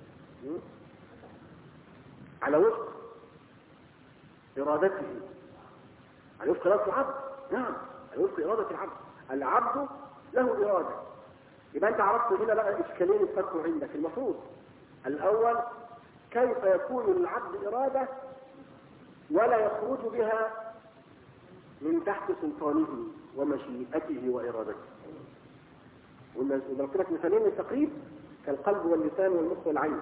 على وفق إرادته، على وفق إرادة العبد. نعم، على وفق إرادة العبد. العبد له إرادة. يبقى أنت عرفت هنا بقى إشكالين اتفقوا عندك. المفروض الأول كيف يكون للعبد إرادة ولا يخرج بها من تحت سلطانه ومشيئته وإرادته. وضربت لك مثالين للتقريب كالقلب واللسان والمخ والعين.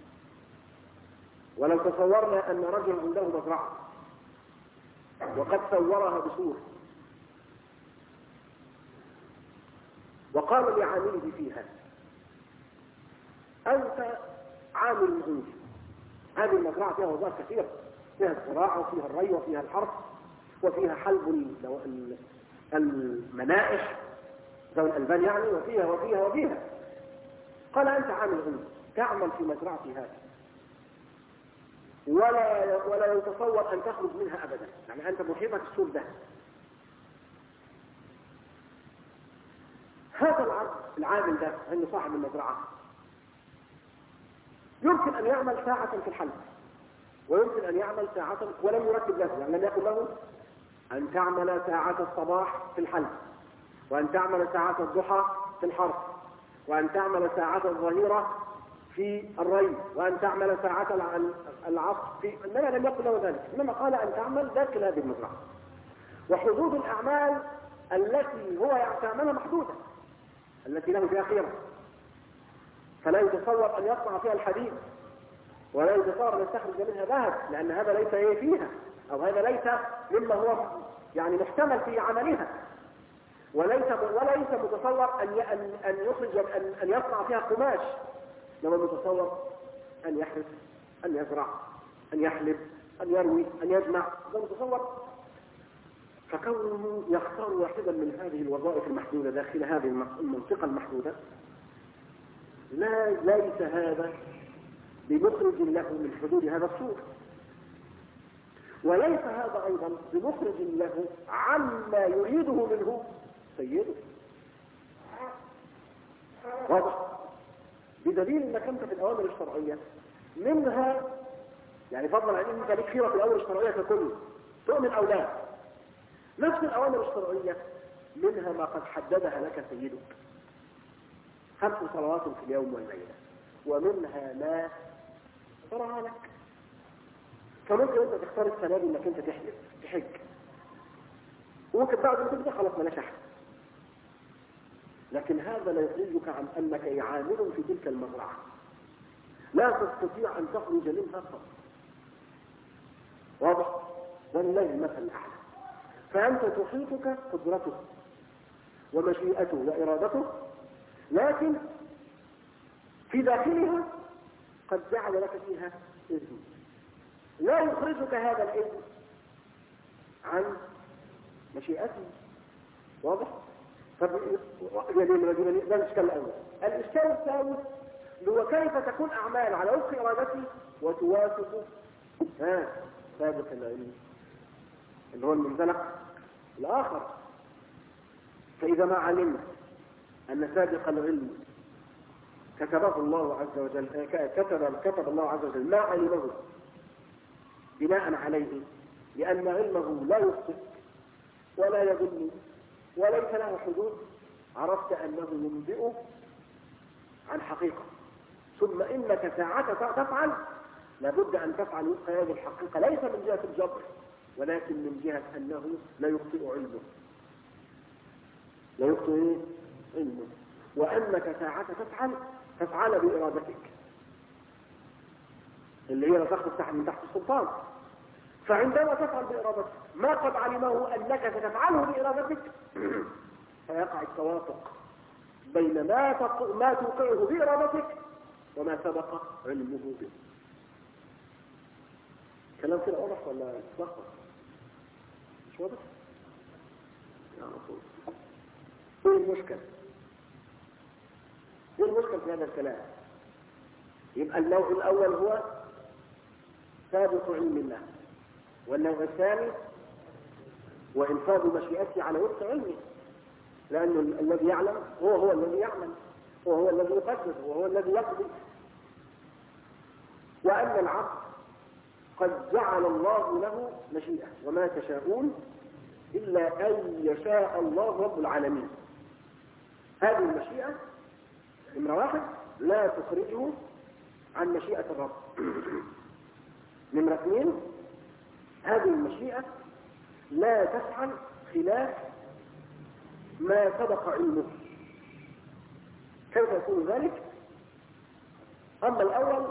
ولو تصورنا أن رجل عنده مزرعة وقد صورها بصورة وقال لعامله فيها أنت عامل عندي، هذه المزرعة فيها وظائف كثيرة، فيها الزراعة وفيها الري وفيها الحرث وفيها حلب المنائح ذوي الألبان يعني، وفيها. قال أنت عامل عندي تعمل في مزرعتي هذه ولا يتصور أن تخرج منها أبدا، يعني أنت محيطك السور ده. هذا العامل ده عند صاحب المزرعة يمكن أن يعمل ساعة في الحلب، ويمكن أن يعمل ساعة ولم يرتب له، يعني لم يقل له أن تعمل ساعة الصباح في الحلب، وأن تعمل ساعة الضحى في الحرث، وأن تعمل ساعة الظهيرة في الري، وأن تعمل ساعة العصر في، إنما لم يقل له ذلك، إنما قال أن تعمل داخل هذه المزرعة. وحدود الأعمال التي هو يعملها محدودة، التي له فيها خيرة، فلا يتصور أن يصنع فيها الحديد، ولا يتصور أن يستخرج منها ذهب، لأن هذا ليس فيها، أو هذا ليس مما هو يعني محتمل في عملها، وليس متصور أن يخرج أن يصنع فيها قماش، لما متصور أن يحرث، أن يزرع، أن يحلب، أن يروي، أن يجمع، هذا متصور. فكونه يختار واحدا من هذه الوظائف المحدودة داخل هذه المنطقة المحدودة، ليس هذا بمخرج له من حدود هذا السوق، وليس هذا أيضا بمخرج له عما يريده منه سيده. واضح؟ بدليل انك انت في الاوامر الشرعيه منها، يعني فضلا عن انك لك خيره في الاوامر الشرعيه ككل، تؤمن او لا، نفس الاوامر الشرعيه منها ما قد حددها لك سيدك، 5 صلوات في اليوم والليله، ومنها ما شرعها لك. فممكن انت تختار السنه دي انك انت تحج، وممكن بعد ما تبدا خلاص بلاش احج، لكن هذا لا يخرجك عن انك عامل في تلك المزرعه، لا تستطيع ان تخرج منها قط. واضح؟ ولله المثل الاعلى. فانت تحيطك قدرته ومشيئته وارادته، لكن في داخلها قد جعل لك فيها اذن، لا يخرجك هذا الاذن عن مشيئته. واضح؟ ده الاشكال الاول. الاشكال الثاني هو كيف تكون اعمال على وفق ارادته وتوافق سابق العلم اللي هو المنزلق الاخر. فاذا ما علمنا ان سابق العلم كتبه الله عز وجل، كتب الله عز وجل ما علمه بناء عليه، لان علمه لا يخطئ ولا يضل وليس له حدود، عرفت أنه ينبئ عن حقيقة، ثم إنك ساعة تفعل لابد أن تفعل وفق هذه الحقيقة، ليس من جهة الجبر ولكن من جهة أنه لا يخطئ علمه، لا يخطئ علمه، وأنك ساعة تفعل بإرادتك اللي هي لا تخرج من تحت السلطان. فعندما تفعل بإرادتك ما قد علمه أنك ستفعله بإرادتك، فيقع التوافق بين ما توقعه بإرادتك وما سبق علمه به. كلام كده واضح ولا لخبط؟ مش واضح؟ يا رسول ايه المشكلة؟ ايه المشكلة في هذا الكلام؟ يبقى النوع الأول هو سابق علم الله، والنوع الثاني وإنفاذ مشيئته على وفق علمه، لأن الذي يعلم هو الذي يعمل، وهو الذي يقدر، وهو الذي يقضي. وأن العبد قد جعل الله له مشيئة، وما تشاءون إلا أن يشاء الله رب العالمين. هذه المشيئة نمرة 1 لا تخرجه عن مشيئة الرب. نمرة 2 هذه المشيئة لا تفعل خلاف ما سبق علمه. كيف يكون ذلك؟ أما الأول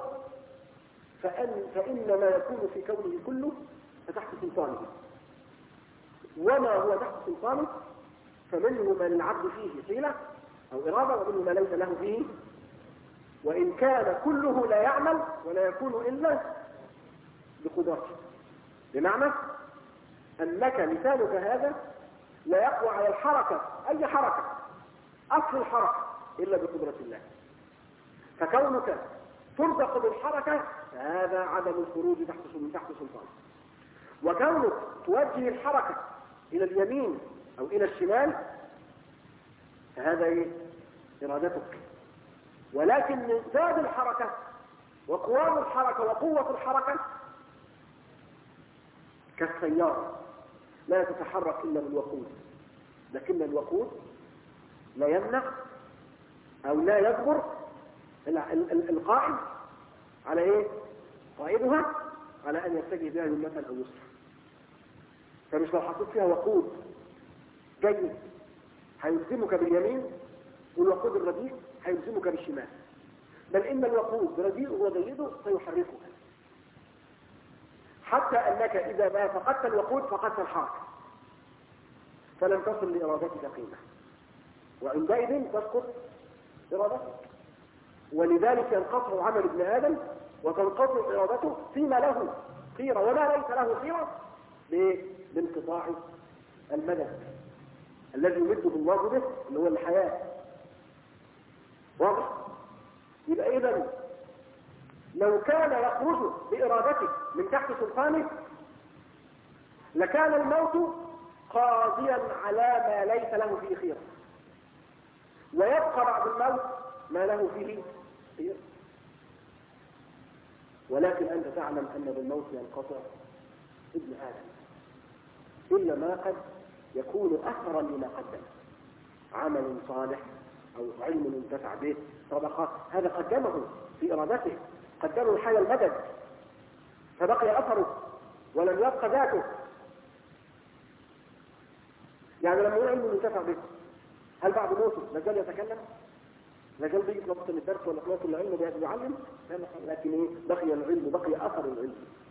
فإن ما يكون في كونه كله فتحت سلطانه، وما هو تحت سلطانه فمنه ما للعبد فيه حيلة أو إرادة، ومنه ما ليس له فيه، وإن كان كله لا يعمل ولا يكون إلا بقدرته. بمعنى أنك لسانك هذا لا يقوى على الحركة، أي حركة، أصل الحركة إلا بقدرة الله. فكونك ترزق بالحركة هذا عدم الخروج من تحت سلطانه، وكونك توجه الحركة إلى اليمين أو إلى الشمال فهذا ايه؟ ارادتك. ولكن من زاد الحركة وقوام الحركة وقوة الحركة كالسيارة لا تتحرك إلا بالوقود، لكن الوقود لا يمنع أو لا يجبر القائد على إيه؟ قائدها على أن يتجه بها يمنة أو يسرى. فمش لو حطيت فيها وقود جيد هيلزمك باليمين، والوقود الرديء هيلزمك بالشمال، بل إن الوقود رديء وجيده سيحركك، حتى أنك إذا ما فقدت الوقود فقدت الحركة، فلن تصل لإرادتك قيمة، وعندئذ تسقط إرادتك. ولذلك ينقطع عمل ابن آدم وتنقطع إرادته فيما له خيرة، وما ليس له خيرة بانقطاع المدد الذي يمده الله به اللي هو الحياة. واضح؟ يبقى إذن لو كان يخرج بإرادته من تحت سلطانه لكان الموت قاضيا على ما ليس له فيه خير، ويبقى بعد الموت ما له فيه خير. ولكن أنت تعلم أن بالموت ينقطع ابن آدم إلا ما قد يكون أثرا لما قدم، عمل صالح أو علم انتفع به، صدقة، هذا قدمه في إرادته، قدمه حال المدد فبقي أثره ولم يبقى ذاته. يعني لما يقول علم انتفع به، هل بعد موته لازال يتكلم؟ لازال بيجي في وقت الدرس ولا في وقت العلم بيعلم؟ لكن ايه؟ بقي العلم، بقي أثر العلم،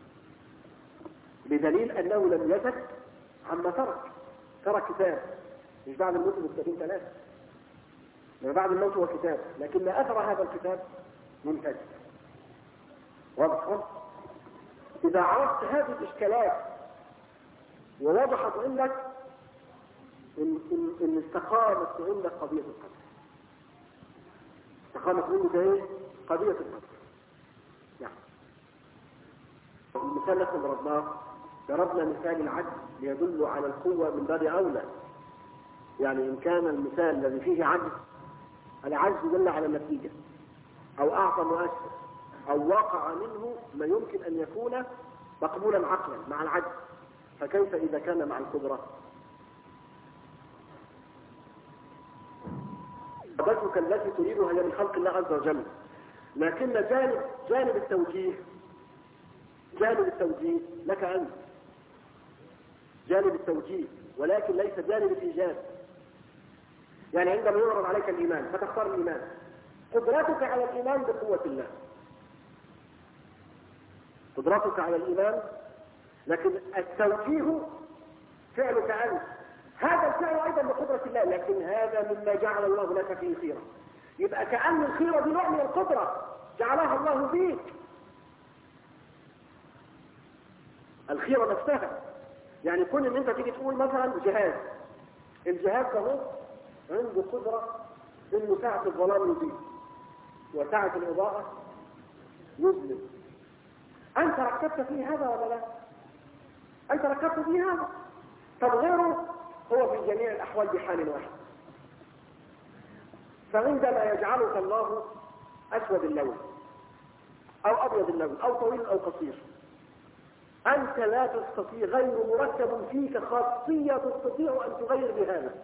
بدليل أنه لم يزد عما ترك كتاب. مش بعد الموت مكتبين ثلاثة، لما بعد الموت هو كتاب، لكن أثر هذا الكتاب منتج. واضح؟ إذا عرفت هذه الإشكالات ووضحت عندك إن استقامت عندك قضية القدر. استقامت عندك إيه؟ قضية القدر. يعني المثال الذي ضربنا مثال العجز ليدل على القوة من باب أولى. يعني إن كان المثال الذي فيه عجز، العجز دل على النتيجة أو أعطى مؤثر أو وقع منه ما يمكن أن يكون مقبولا عقلا مع العجز، فكيف إذا كان مع القدرة؟ قدرتك التي تريدها هي من خلق الله عز وجل، لكن جانب التوجيه لك أنت، جانب التوجيه، ولكن ليس جانب الإيجاب. يعني عندما يعرض عليك الإيمان فتختار الإيمان، قدرتك على الإيمان بقوة الله، قدرتك على الإيمان، لكن التوجيه فعلك أنت. هذا الفعل أيضا بقدرة الله، لكن هذا مما جعل الله لك فيه خيرا. يبقى كأن الخيرة دي نوع من القدرة جعلها الله فيك. الخيرة نفسها، يعني كل ان انت تيجي تقول مثلا الجهاز ده عنده قدرة انه ساعة الظلام يضيء وساعة الإضاءة يظلم. انت ركبت فيه هذا ولا لا؟ انت ركبت فيه هذا. طب غيره هو في جميع الأحوال بحال واحد. فعندما يجعلك الله أسود اللون أو أبيض اللون أو طويل أو قصير، أنت لا تستطيع، غير مركب فيك خاصية تستطيع أن تغير بهذا.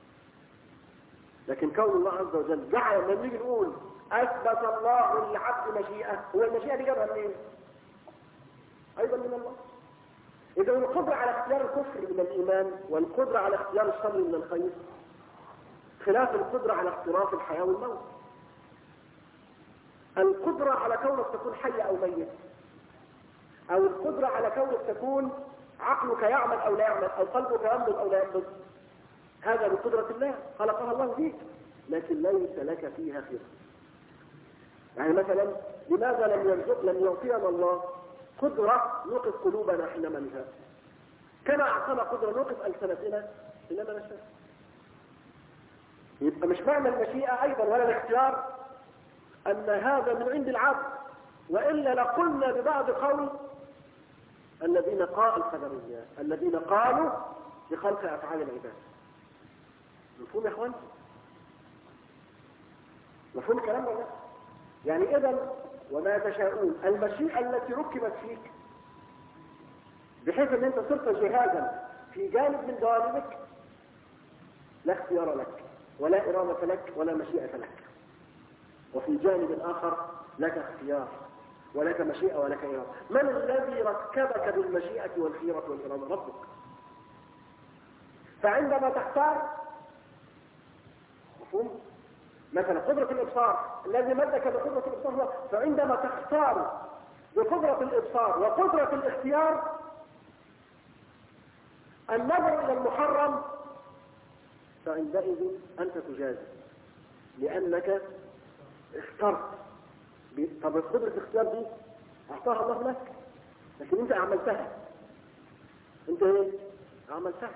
لكن كون الله عز وجل جعل، لما نيجي نقول أثبت الله للعبد مشيئة، هو المشيئة دي جابها منين؟ أيضا من الله. إذا القدرة على اختيار الكفر من الإيمان والقدرة على اختيار الشر من الخير خلاف القدرة على اختراق الحياة والموت. القدرة على كونك تكون حي أو ميت، أو القدرة على كونك تكون عقلك يعمل أو لا يعمل، أو قلبك ينبض أو لا ينبض، هذا بقدرة الله خلقها الله فيك، لكن ليس لك فيها خير. يعني مثلا لماذا لم يعطينا الله قدرة نوقف قلوبنا حينما نشاء، كما أعطانا قدرة نوقف ألسنتنا حينما نشاء؟ يبقى مش معنى المشيئة أيضا ولا الاختيار أن هذا من عند العبد، وإلا لقلنا ببعض قول الذين قالوا القدرية، الذين قالوا بخلق أفعال العباد. مفهوم يا إخوان؟ مفهوم الكلام ولا لا؟ يعني إذا وما تشاءون المشيئة التي ركبت فيك بحيث أن أنت صرت جهازا في جانب من جوانبك لا اختيار لك ولا إرادة لك ولا مشيئة لك، وفي جانب آخر لك اختيار ولك مشيئة ولك إرادة. من الذي ركبك بالمشيئة والخيرة والإرادة؟ ربك. فعندما تختار مفهوم مثلا قدرة الإبصار الذي مدك بقدرة الإبصار، فعندما تختار بقدرة الإبصار وقدرة الاختيار النظر إلى المحرم فعندئذ أنت تجازي لأنك اخترت. طب قدرة الاختيار دي أعطاها الله لك لكن أنت أعملتها. أنت إيه؟ أعملتها.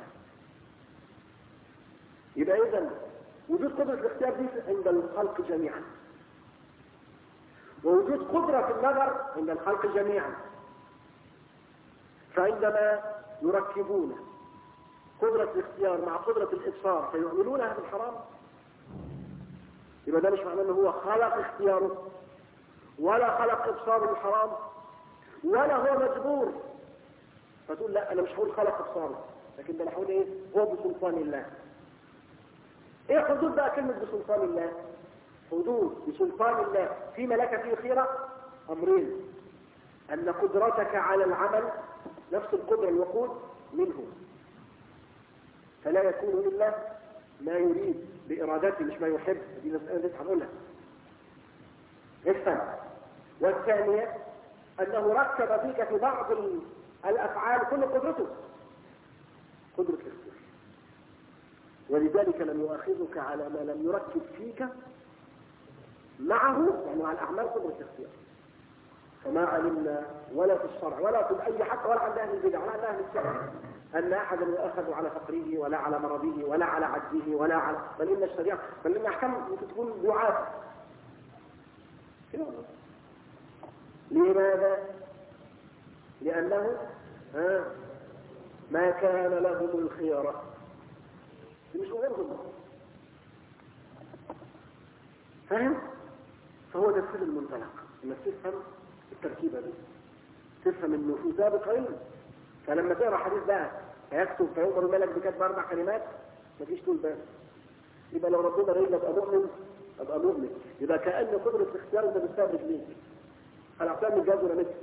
يبقى إذن وجود قدرة الاختيار دي عند الخلق جميعا، ووجود قدرة النظر عند الخلق جميعا. فعندما يركبون قدرة الاختيار مع قدرة الإبصار فيعملونها بالحرام يبقى ده مش معناه أنه هو خلق اختياره ولا خلق إبصاره بالحرام ولا هو مجبور. فتقول لا أنا مش هقول خلق إبصاره لكن ده أنا هقول إيه؟ هو بسلطان الله. إيه حدود بقى كلمة بسلطان الله؟ حدود بسلطان الله فيما لك فيه خيرة أمرين: أن قدرتك على العمل نفس القدرة الوقود منه فلا يكون إلا ما يريد بإرادته مش ما يحب. دي مسألة لسه هنقولها. افهم. والثانية أنه ركب فيك في بعض الأفعال كل قدرته قدرة الاختيار، ولذلك لم يؤاخذك على ما لم يركب فيك معه يعني على الأعمال قدرة الاختيار. فما علمنا ولا في الشرع ولا في أي حق ولا عند أهل البدع ولا عند أهل الشرع أن أحدا يؤاخذ على فقره ولا على مرضه ولا على عجزه ولا على بل إن الشريعة بل إن أحكام ممكن تكون دعاة. لماذا؟ لأنه ما كان لهم الخيارة مش غيرهم. فاهم؟ فهو ده سر المنطلق انك تفهم التركيبة دي، تفهم انه في سابق علم. فلما تقرا حديث بقى فيكتب فيؤمر الملك بكتب 4 كلمات مفيش طول بال. يبقى لو ربنا ريد ابقى مؤمن ابقى مؤمن. يبقى كأن قدرة الاختيار ده بتثبت ليك الاقسام الجاذبة مثل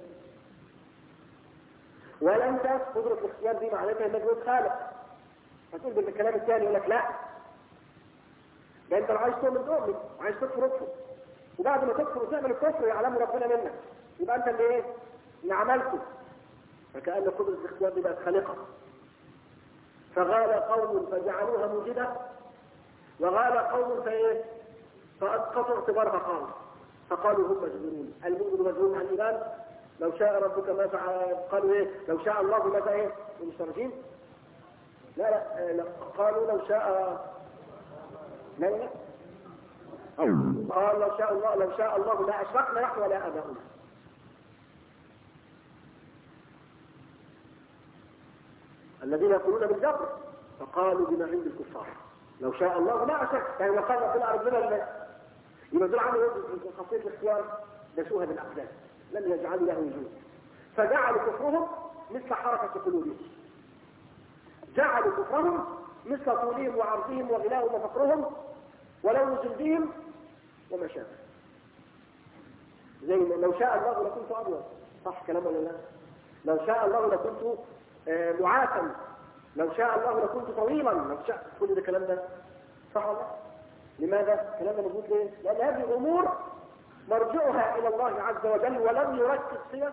ولا انت قدرة الاختيار دي معناتها انك خالق. هتقول بالكلام الثاني يقول لك لا ده انت لو عايز تؤمن تؤمن وعايز تكفر اكفر وبعد ما تكفر وتعمل الكفر يعلم ربنا منك يبقى انت اللي ايه اللي عملته. فكأن قدرة الاختيار دي بقت خالقة. فغال قوم فجعلوها موجدة وغال قوم فايه فأسقطوا اعتبارها خالص فقالوا هم مجبورون. المؤمن مجبور عن الإيمان لو شاء ربك ما فعل. قالوا ايه لو شاء الله ماذا ايه المسترجين لا قالوا لو شاء لا قال لو شاء الله لا أشركنا نحن ولا آباؤنا. الذين يقولون بالجبر فقالوا بما عند الكفار لو شاء الله ما أشرك. يعني لو قال ربنا ربنا يبقى دول عملوا خاصية الاختيار دسوها بالأقدام لم يجعلوا له وجود. فجعلوا كفرهم مثل حركة قلوبهم، جعلوا كفرهم مثل طولهم وعرضهم وغناهم وفقرهم ولون جلدهم وما شابه. زي لو شاء الله لكنت أبيض صح كلام ولا لا؟ لو شاء الله لكنت معافا، لو شاء الله لكنت طويلا، لو شاء كل ده كلام ده صح ولا لا؟ لماذا؟ كلام ده مظبوط ليه؟ لأن هذه الأمور مرجعها إلى الله عز وجل ولم يركز فيها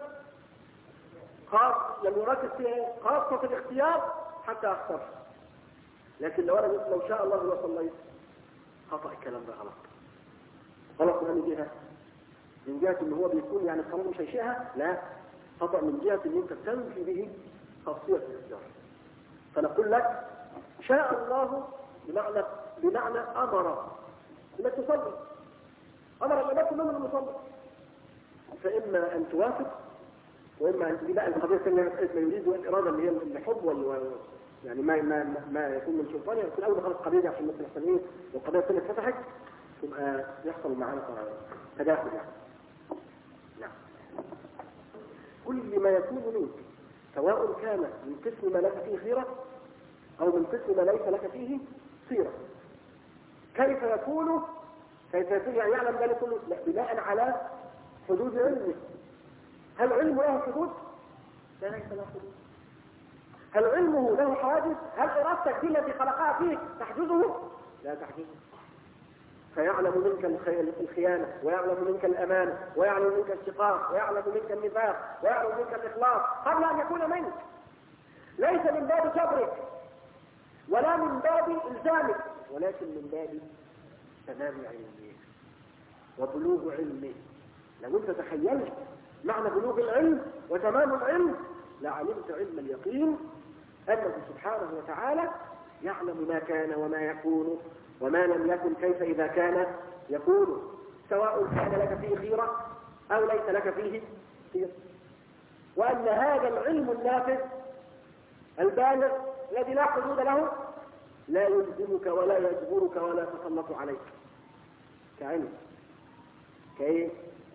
لم يركز فيها خاصة الاختيار حتى أختار. لكن لو أنا قلت لو شاء الله لصليت خطأ الكلام ده غلط من أي جهة؟ من جهة إن هو بيكون يعني الصلاة مش هيشيئها؟ لا، خطأ من جهة إن أنت تنفي به خاصية الاختيار. فنقول لك شاء الله بمعنى أمر إنك تصلي، أمر أن يكون من المصلي. فإما أن توافق وإما أن تبقى القضية الثانية ما يريد الإرادة اللي هي الحب يعني ما يكون من سلطانه. يكون أول خلص قضية عشان مثل الثانية والقضية الثانية اتفتحت تبقى يحصل معانا تداخل يعني. نعم. كل ما يكون منك سواء كان من قسم ما لك فيه خيرة أو من قسم ما ليس لك فيه صيرة. كيف يكون يعني يعلم ذلك كله؟ لا، بناء على حدود علمه. هل علمه له حدود؟ لا، ليس له حدود. هل علمه له حوادث؟ هل إرادتك دي التي خلقها فيك تحجزه؟ لا تحجزه. فيعلم منك الخيانة، ويعلم منك الأمانة، ويعلم منك الشقاق، ويعلم منك النفاق، ويعلم منك الإخلاص قبل أن يكون منك. ليس من باب جبرك ولا من باب إلزامك، ولكن من باب تمام علمه وبلوغ علمه. لو أنت تخيلت معنى بلوغ العلم وتمام العلم لعلمت علم اليقين أنه سبحانه وتعالى يعلم ما كان وما يكون وما لم يكن كيف إذا كان يكون، سواء كان لك فيه خيرة أو ليس لك فيه خيرة. وأن هذا العلم النافذ البالغ الذي لا حدود له لا يلزمك ولا يجبرك ولا يتسلط عليك كعلم كإيه؟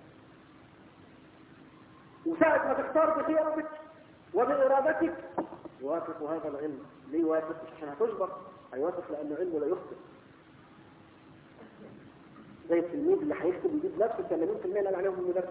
وساعة ما تختار بخيرتك وبإرادتك يوافق هذا العلم. ليه يوافق؟ عشان هتجبر. هيوافق لأنه علمه لا يخطئ. زي التلميذ اللي هيكتب ويجيب نفس 80% اللي قال عليهم المدرس.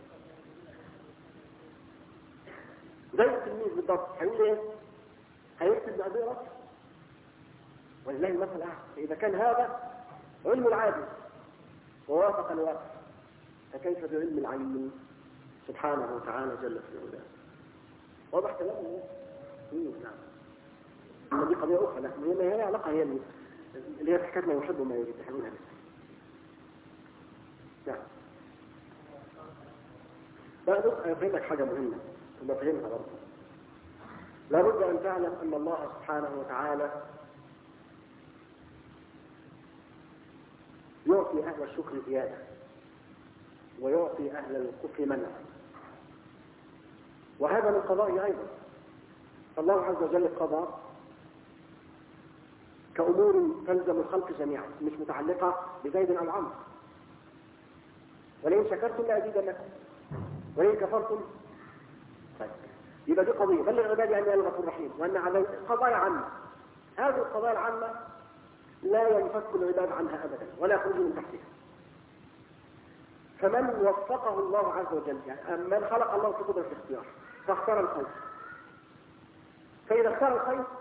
زي التلميذ بالضبط هيقول ايه؟ هيكتب بقضية رأس. ولله المثل الأعلى. فإذا كان هذا علم العادل ووافق الواقع فكيف بعلم العليم سبحانه وتعالى جل في علاه. واضح كلامه؟ نعم. دي قضية أخرى، لكن هي علاقة هي اللي هي حكاية ما يحب وما يريد تحملها. نعم. بعد أفهمك حاجة مهمة ثم فهمها برضه. لابد أن تعلم أن الله سبحانه وتعالى يعطي أهل الشكر زيادة ويعطي أهل الكفر منع، وهذا من قضائه أيضا. الله عز وجل قضى كأمور تلزم الخلق جميعا مش متعلقة بزيد أو عمرو. ولئن شكرتم لأزيدنكم ولئن كفرتم. طيب يبقى دي قضية بلغ عبادي أني أنا الغفور الرحيم وأن علي قضايا عامة. هذه القضايا العامة لا ينفك العباد عنها أبدا ولا يخرج من تحتها. فمن وفقه الله عز وجل يعني من خلق الله في قدرة الاختيار فاختار الخير، فإذا اختار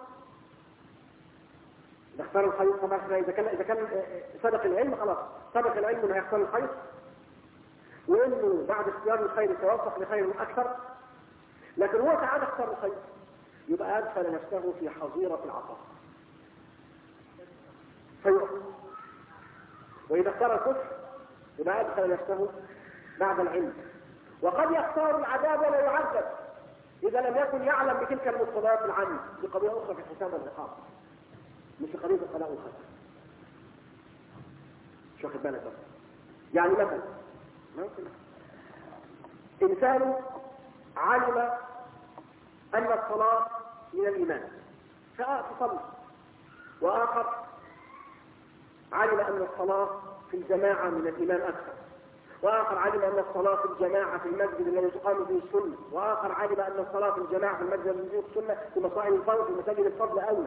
الخير طبعا إذا كان سبق العلم خلاص سبق العلم أنه يختار الخير، وإنه بعد اختيار الخير سيوفق لخير أكثر، لكن هو تعالى اختار الخير يبقى أدخل نفسه في حظيرة العطاء فيؤخذ. وإذا اختار الكفر يبقى أدخل نفسه بعد العلم. وقد يختار العذاب ولا يعذب إذا لم يكن يعلم بتلك المقتضيات العامة. دي قضية أخرى في حساب العقاب مش في قضية القضاء والقدر. مش واخد بالك بس. يعني مثلا إنسان علم أن الصلاة من الإيمان فصلى، وآخر علم أن الصلاة في الجماعة من الإيمان أكثر، وآخر علم أن الصلاة في الجماعة في المسجد الذي تقام فيه السنة، وآخر علم أن الصلاة في الجماعة في المسجد الذي فيه السنة في مصائب الفرض في مساجد الفضل أولى،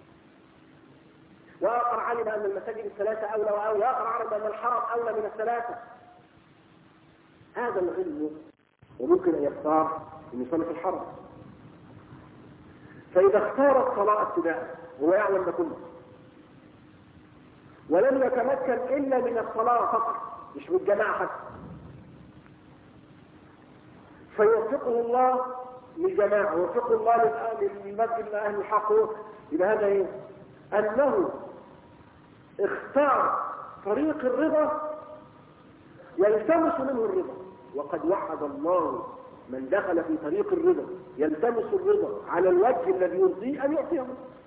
وآخر علم أن المساجد الثلاثة أولى وأولى، وآخر علم أن الحرم أولى من الثلاثة. هذا العلم وممكن أن يختار أن يصلي في الحرم. فإذا اختار الصلاة ابتداء هو يعلم ده كله ولم يتمكن إلا من الصلاة فقط مش بالجماعة حتى، فيوفقه الله للجماعة ويوفقه الله للمسجد لأهل الحق. إذا هذا إيه؟ أنه اختار طريق الرضا يلتمس منه الرضا. وقد وعد الله من دخل في طريق الرضا يلتمس الرضا على الوجه الذي يرضيه أن يعطيه،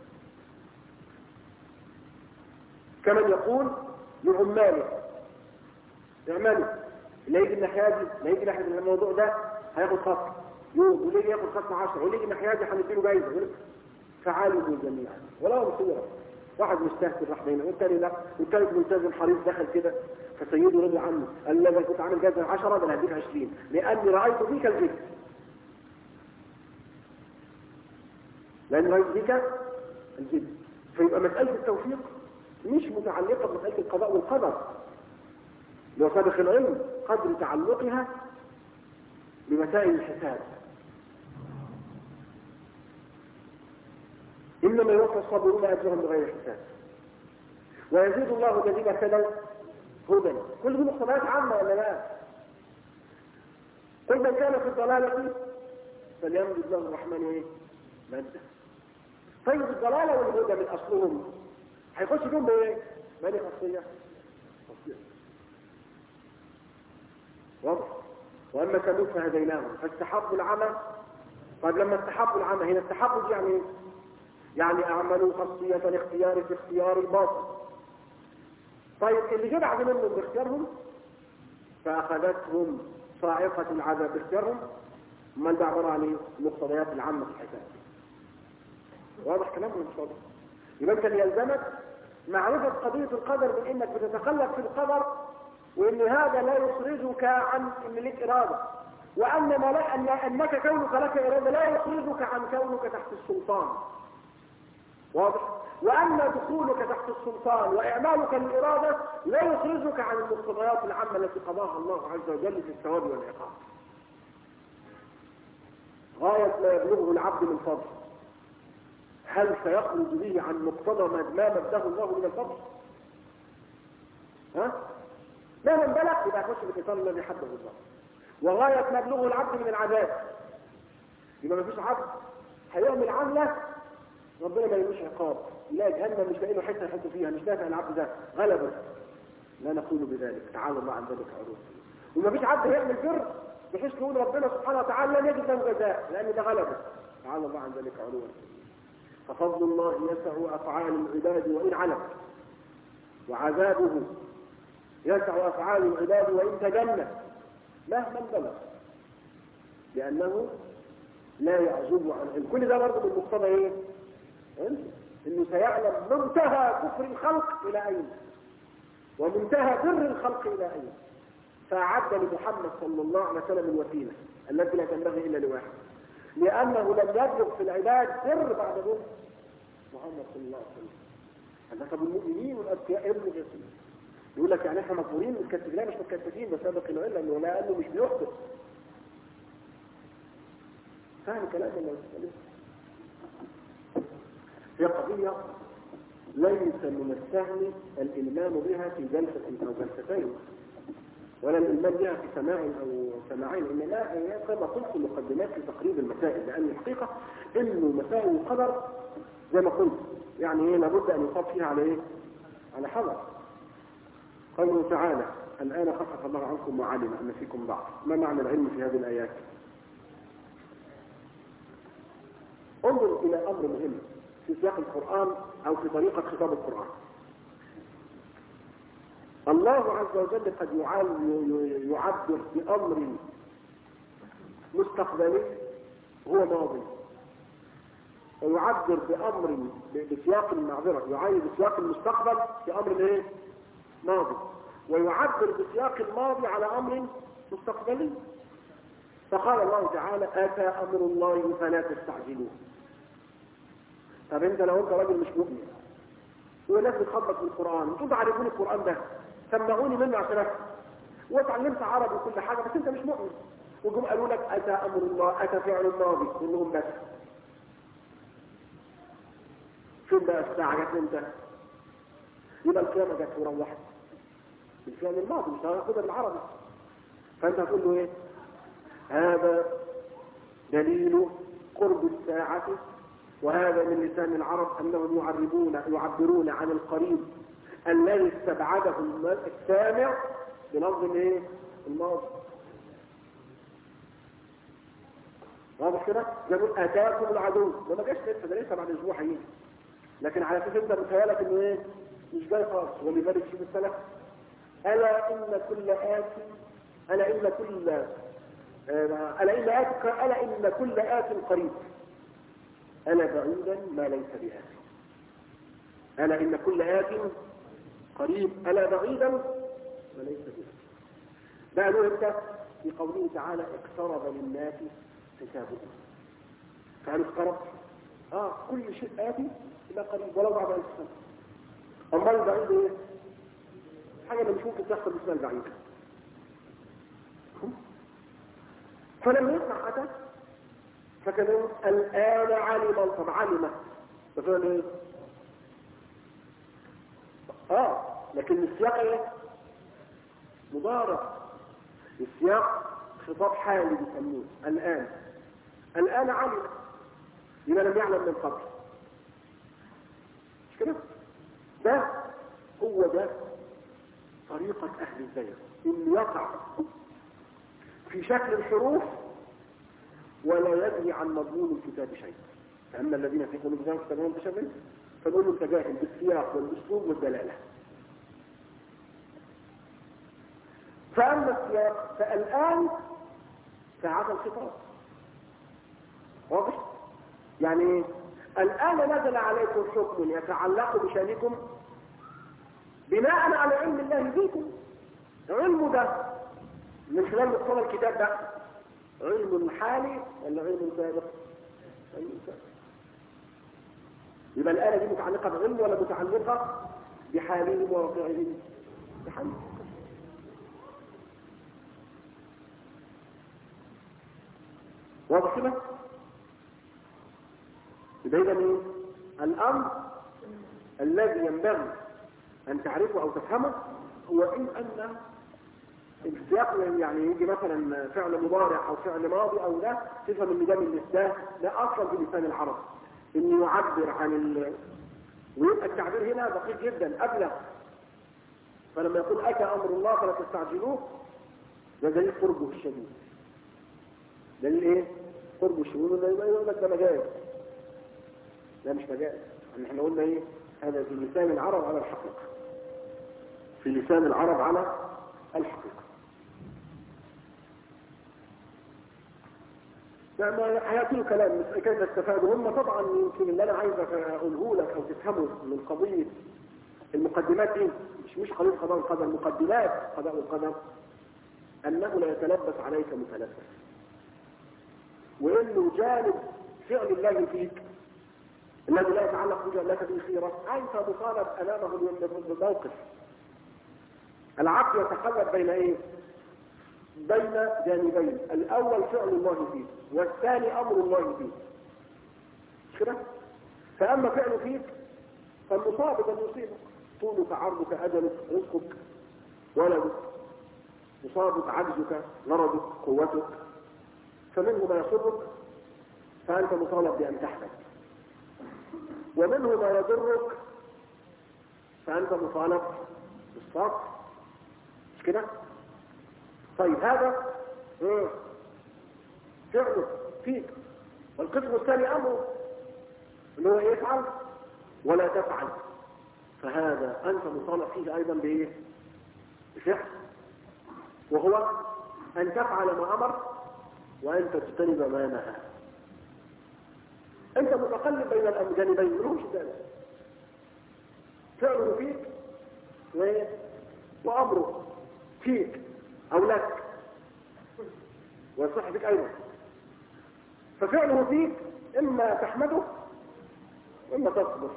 كمن يقول لعماله اعملوا اللي يجي الناحية دي اللي يجي ناحية الموضوع ده هياخد خصم يوم، واللي يجي ياخد خصم 10، واللي يجي الناحية دي هنديله جايزة. فعالوا جميعا ولا مصيرة واحد مستهتر راح بينه والتاني لا، والتالت ملتزم حريص دخل كده، فسيده رضي عنه قال له: كنت عامل جزء 10 ده انا هديك 20 لاني رايت فيك الجد. لاني رايت فيك الجد. فيبقى مساله التوفيق مش متعلقه بمساله القضاء والقدر، لو سابق العلم قدر تعلقها بمسائل الحساب. انما يوفى الصابرون اجرهم بغير حساب ويزيد الله الذين اهتدوا هدى. كل دي مقتضيات عامه ولا لا؟ قل من كان في الضلاله فليمدد له الرحمن ايه؟ مدا. طيب الضلاله والهدى من اصلهم هيخش فيهم بايه؟ مالي خاصيه؟ واضح. واما ثمود فهديناهم فاستحبوا العمى. طيب لما استحبوا العمى، هنا استحبوا دي يعني ايه؟ يعني اعملوا خاصيه الاختيار في اختيار الباطل. طيب اللي جدع منهم باختيارهم فاخذتهم صاعقه العذاب باختيارهم، امال ده عباره عن ايه؟ مقتضيات العامه في الحساب. واضح كلامه ان شاء الله؟ يبقى انت يلزمك معرفه قضيه القدر، من انك بتتقلب في القدر، وان هذا لا يخرجك عن ان لك اراده، وان ما لا انك كونك لك اراده لا يخرجك عن كونك تحت السلطان. واضح؟ وان دخولك تحت السلطان واعمالك للاراده لا يخرجك عن المقتضيات العامه التي قضاها الله عز وجل في الثواب والعقاب. غايه ما يبلغه العبد من فضل، هل سيخرج به عن مقتضى ما مده الله من الفضل؟ ها؟ لا من بلغ يبقى يخش بالقتال الذي حده الله. وغايه ما يبلغه العبد من العذاب، يبقى ما فيش عبد هيعمل عمله ربنا ما يلوش عقاب، لا جهنم مش لاقي له حته يحط فيها، مش دافع العبد ده غلبه. لا نقول بذلك، تعالى الله عن ذلك علوا. وما فيش عبد هيعمل بر بحيث يقول ربنا سبحانه وتعالى لن يجد له جزاء لان ده غلبه، تعالى الله عن ذلك علوا. ففضل الله يسع افعال العباد وان علم، وعذابه يسع افعال العباد وان تجنى مهما بلغ، لانه لا يعزب عن علم. كل ده برضه من مقتضى ايه؟ انه سيعلم منتهى كفر الخلق الى اين ومنتهى بر الخلق الى اين، فاعد لمحمد صلى الله عليه وسلم الوسيله التي لا تنبغي الا لواحد، لانه لم يبلغ في العباد بر بعد بر محمد صلى الله عليه وسلم. طب المؤمنين والاتقياء يبلغ يسير، يقول لك يعني احنا مجبورين متكتفين؟ لا مش متكتفين، بس سابق العلم انه لانه مش بيخطئ. فاهم كلام الله؟ هي قضية ليس من السهل الإلمام بها في جلسة أو جلستين، ولا الإلمام بها في سماع أو سماعين، إنما هي كما قلت مقدمات في تقريب المسائل، لأن الحقيقة إنه مسائل القدر زي ما قلت يعني إيه لابد أن يصاب فيها على إيه؟ على حذر. قوله تعالى: الآن خفف الله عنكم وعلم أن فيكم ضعف. ما معنى العلم في هذه الآيات؟ انظر إلى أمر مهم في سياق القرآن أو في طريقة خطاب القرآن. الله عز وجل قد يعبر بأمر مستقبلي هو ماضي، ويعبر بأمر بسياق المعذرة يعبر بسياق المستقبل في أمر ايه؟ ماضي، ويعبر بسياق الماضي على أمر مستقبلي. فقال الله تعالى: أتى أمر الله فلا تستعجلوه. طب انت لو انت راجل مش مؤمن وناس بتخبط في القرآن وتقول تعرفوني القرآن ده سمعوني منه عشان افهم، واتعلمت عربي وكل حاجة، بس انت مش مؤمن، وجم قالوا لك أتى أمر الله، أتى فعل الماضي، قول لهم بس فين بقى الساعة جت انت؟ يبقى القيامة جت وروحت بالفعل الماضي، مش هتاخدها بالعربي. فانت هتقول له ايه؟ هذا دليل قرب الساعة، وهذا من لسان العرب انهم يعبرون عن القريب الذي استبعده السامع بلفظ ايه؟ الماضي. واضح كده؟ يقول اتاكم العدو، ما جاش لسه، ده لسه بعد اسبوع هيجي، لكن على اساس انت متهيألك انه ايه؟ مش جاي خالص. ولذلك شوف السلف: الا ان كل آت كل آت قريب، ألا بعيدا ما ليس بآت. ألا إن كل آت قريب ألا بعيدا فليس به. بقى له امتى؟ في قوله تعالى اقترب للناس حسابهم. فهل اقترب؟ كل شيء آتي إلى قريب ولو بعد 1000 سنة. أما البعيد إيه؟ حاجة مش ممكن تحصل باسمها البعيد. فلما يسمع أتى فكذلك الآن علم. طب علم ففعل إيه؟ لكن السياق إيه؟ مضارع. السياق خطاب حالي بيسموه الآن علم لما لم يعلم من قبل. مش كده؟ ده هو ده طريقة أهل الزيغ، إن يقع في شكل الحروف ولا يدري عن مضمون الكتاب شيء. فأما الذين في قلوبهم يتبعون تشابه فنقول له تجاهل بالسياق والأسلوب والدلالة. فأما السياق فالآن ساعة الخطاب واضح؟ يعني الآن نزل عليكم حكم يتعلق بشأنكم بناء على علم الله فيكم. علم ده من خلال مقتضى الكتاب ده علم حالي ولا علم سابق؟ علم سابق. يبقى الآلة دي متعلقة بعلم ولا متعلقة بحالهم وواقعهم؟ بحالهم. واضح كده؟ يبقى إذا إيه؟ الأمر الذي ينبغي أن تعرفه أو تفهمه هو أن السياق يعني يجي مثلا فعل مضارع أو فعل ماضي أو ده تفهم إن ده من الإسلام، ده أصلا في لسان العرب إنه يعبر عن ويبقى التعبير هنا دقيق جدا أبلغ. فلما يقول أتى أمر الله فلا تستعجلوه ده دليل قربه الشديد. دليل إيه؟ قربه الشديد. يقول لك ده مجاز. لا مش مجاز. احنا قلنا إيه؟ هذا في لسان العرب على الحقيقة. في لسان العرب على الحقيقة. ما حياتي كلام كيف استفادوا هم. طبعا يمكن اللي انا عايز اقوله لك او تفهمه من قضيه المقدمات دي مش قضيه قضاء والقدر، مقدمات قضاء والقدر انه لا يتلبس عليك متلبس، وانه جانب فعل الله فيك الذي لا يتعلق لك به خيره انت مطالب امامه بالموقف. العقل يتخلف بين ايه؟ بين جانبين، الاول فعل الله فيه والثاني امر الله فيه. مش كده؟ فاما فعل فيك فالمصاب ان يصيبك طولك عرضك اجلك رزقك ولدك، مصابك عجزك مرضك قوتك، فمنه ما يصرك فانت مطالب بان تحمد، ومنه ما يضرك فانت مطالب بالصبر. مش كده؟ طيب هذا فعله فيك. والقسم الثاني امره اللي هو يفعل ولا تفعل، فهذا انت مطالب فيه ايضا بايه؟ بفعل، وهو ان تفعل ما امر وان تجتنب ما نهى. انت متقلب بين الجانبين ملوش ذلك، فعله فيك وامره فيك او لك ويصح بك ايضا. ففعله فيك اما تحمده واما تصبر،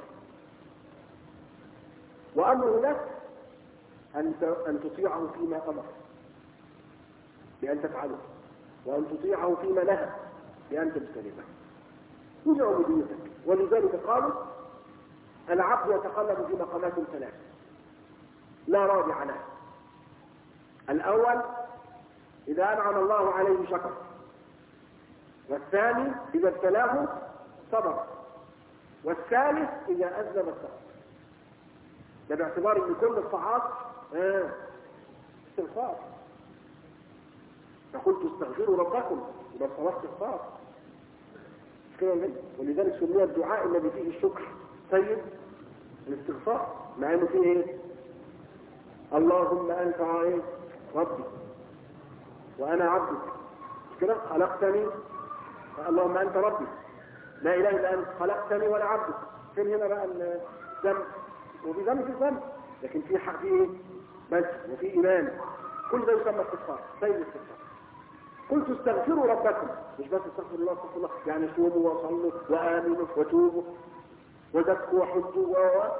وامره لك ان تطيعه فيما امر بان تفعله، وان تطيعه فيما نهى بان تجتنبه. هذه عبوديتك. ولذلك قالوا العبد يتقلب في مقامات ثلاث لا رابع له. الاول اذا انعم الله عليه شكر، والثاني اذا ابتلاه صبر، والثالث اذا اذنب الصبر. ده باعتبار ان كل الطاعات استغفار. فقلت استغفروا ربكم اذا صلاه استغفار. ولذلك سمي الدعاء الذي فيه الشكر سيد الاستغفار، مع انه فيه ايه؟ اللهم انت ربي وانا عبدك. كده خلقتني، اللهم انت ربي لا اله الا انت خلقتني وانا عبدك. فين هنا بقى الذنب؟ وفي ذنب في ذنب، لكن في حق فيه ايه؟ بس وفي ايمان، كل ده يسمى استغفار، سيد الاستغفار. قلت استغفروا ربكم، مش بس استغفر الله استغفر الله، يعني صوموا وصلوا وامنوا وتوبوا وزكوا وحجوا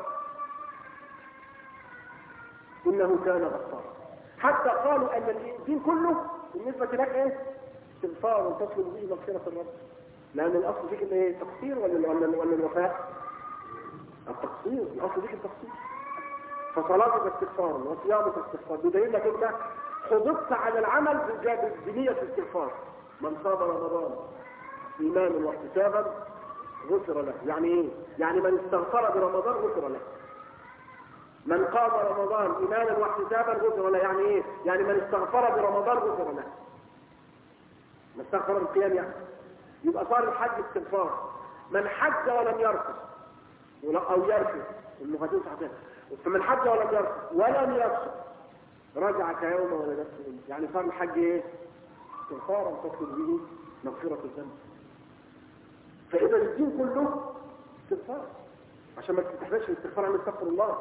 انه كان غفارا. حتى قالوا ان الدين كله بالنسبه لك ايه؟ استغفار وتطلب به مغفره الرب، لان الاصل فيك ايه؟ تقصير ولا الوفاء؟ التقصير، الاصل فيك التقصير. فصلاتك استغفار وصيامك استغفار، بدليل انك انت حضرت على العمل بنية استغفار. من صام رمضان ايمانا واحتسابا غفر له. يعني ايه؟ يعني من استغفر برمضان غفر له. من قام رمضان ايمانا واحتسابا غفر له. يعني ايه؟ يعني من استغفر برمضان غفر له. من استغفر القيام يعني. يبقى صار الحج استغفار. من حج ولم يرفث او يرفث اللغتين صحيحتين، فمن حج ولم يرفث ولم يفسق رجع كيوم ولدته. يعني صار الحج ايه؟ استغفارا تطلب به مغفرة الذنب. فإذا الدين كله استغفار، عشان ما تحتاجش الاستغفار عن استغفر الله،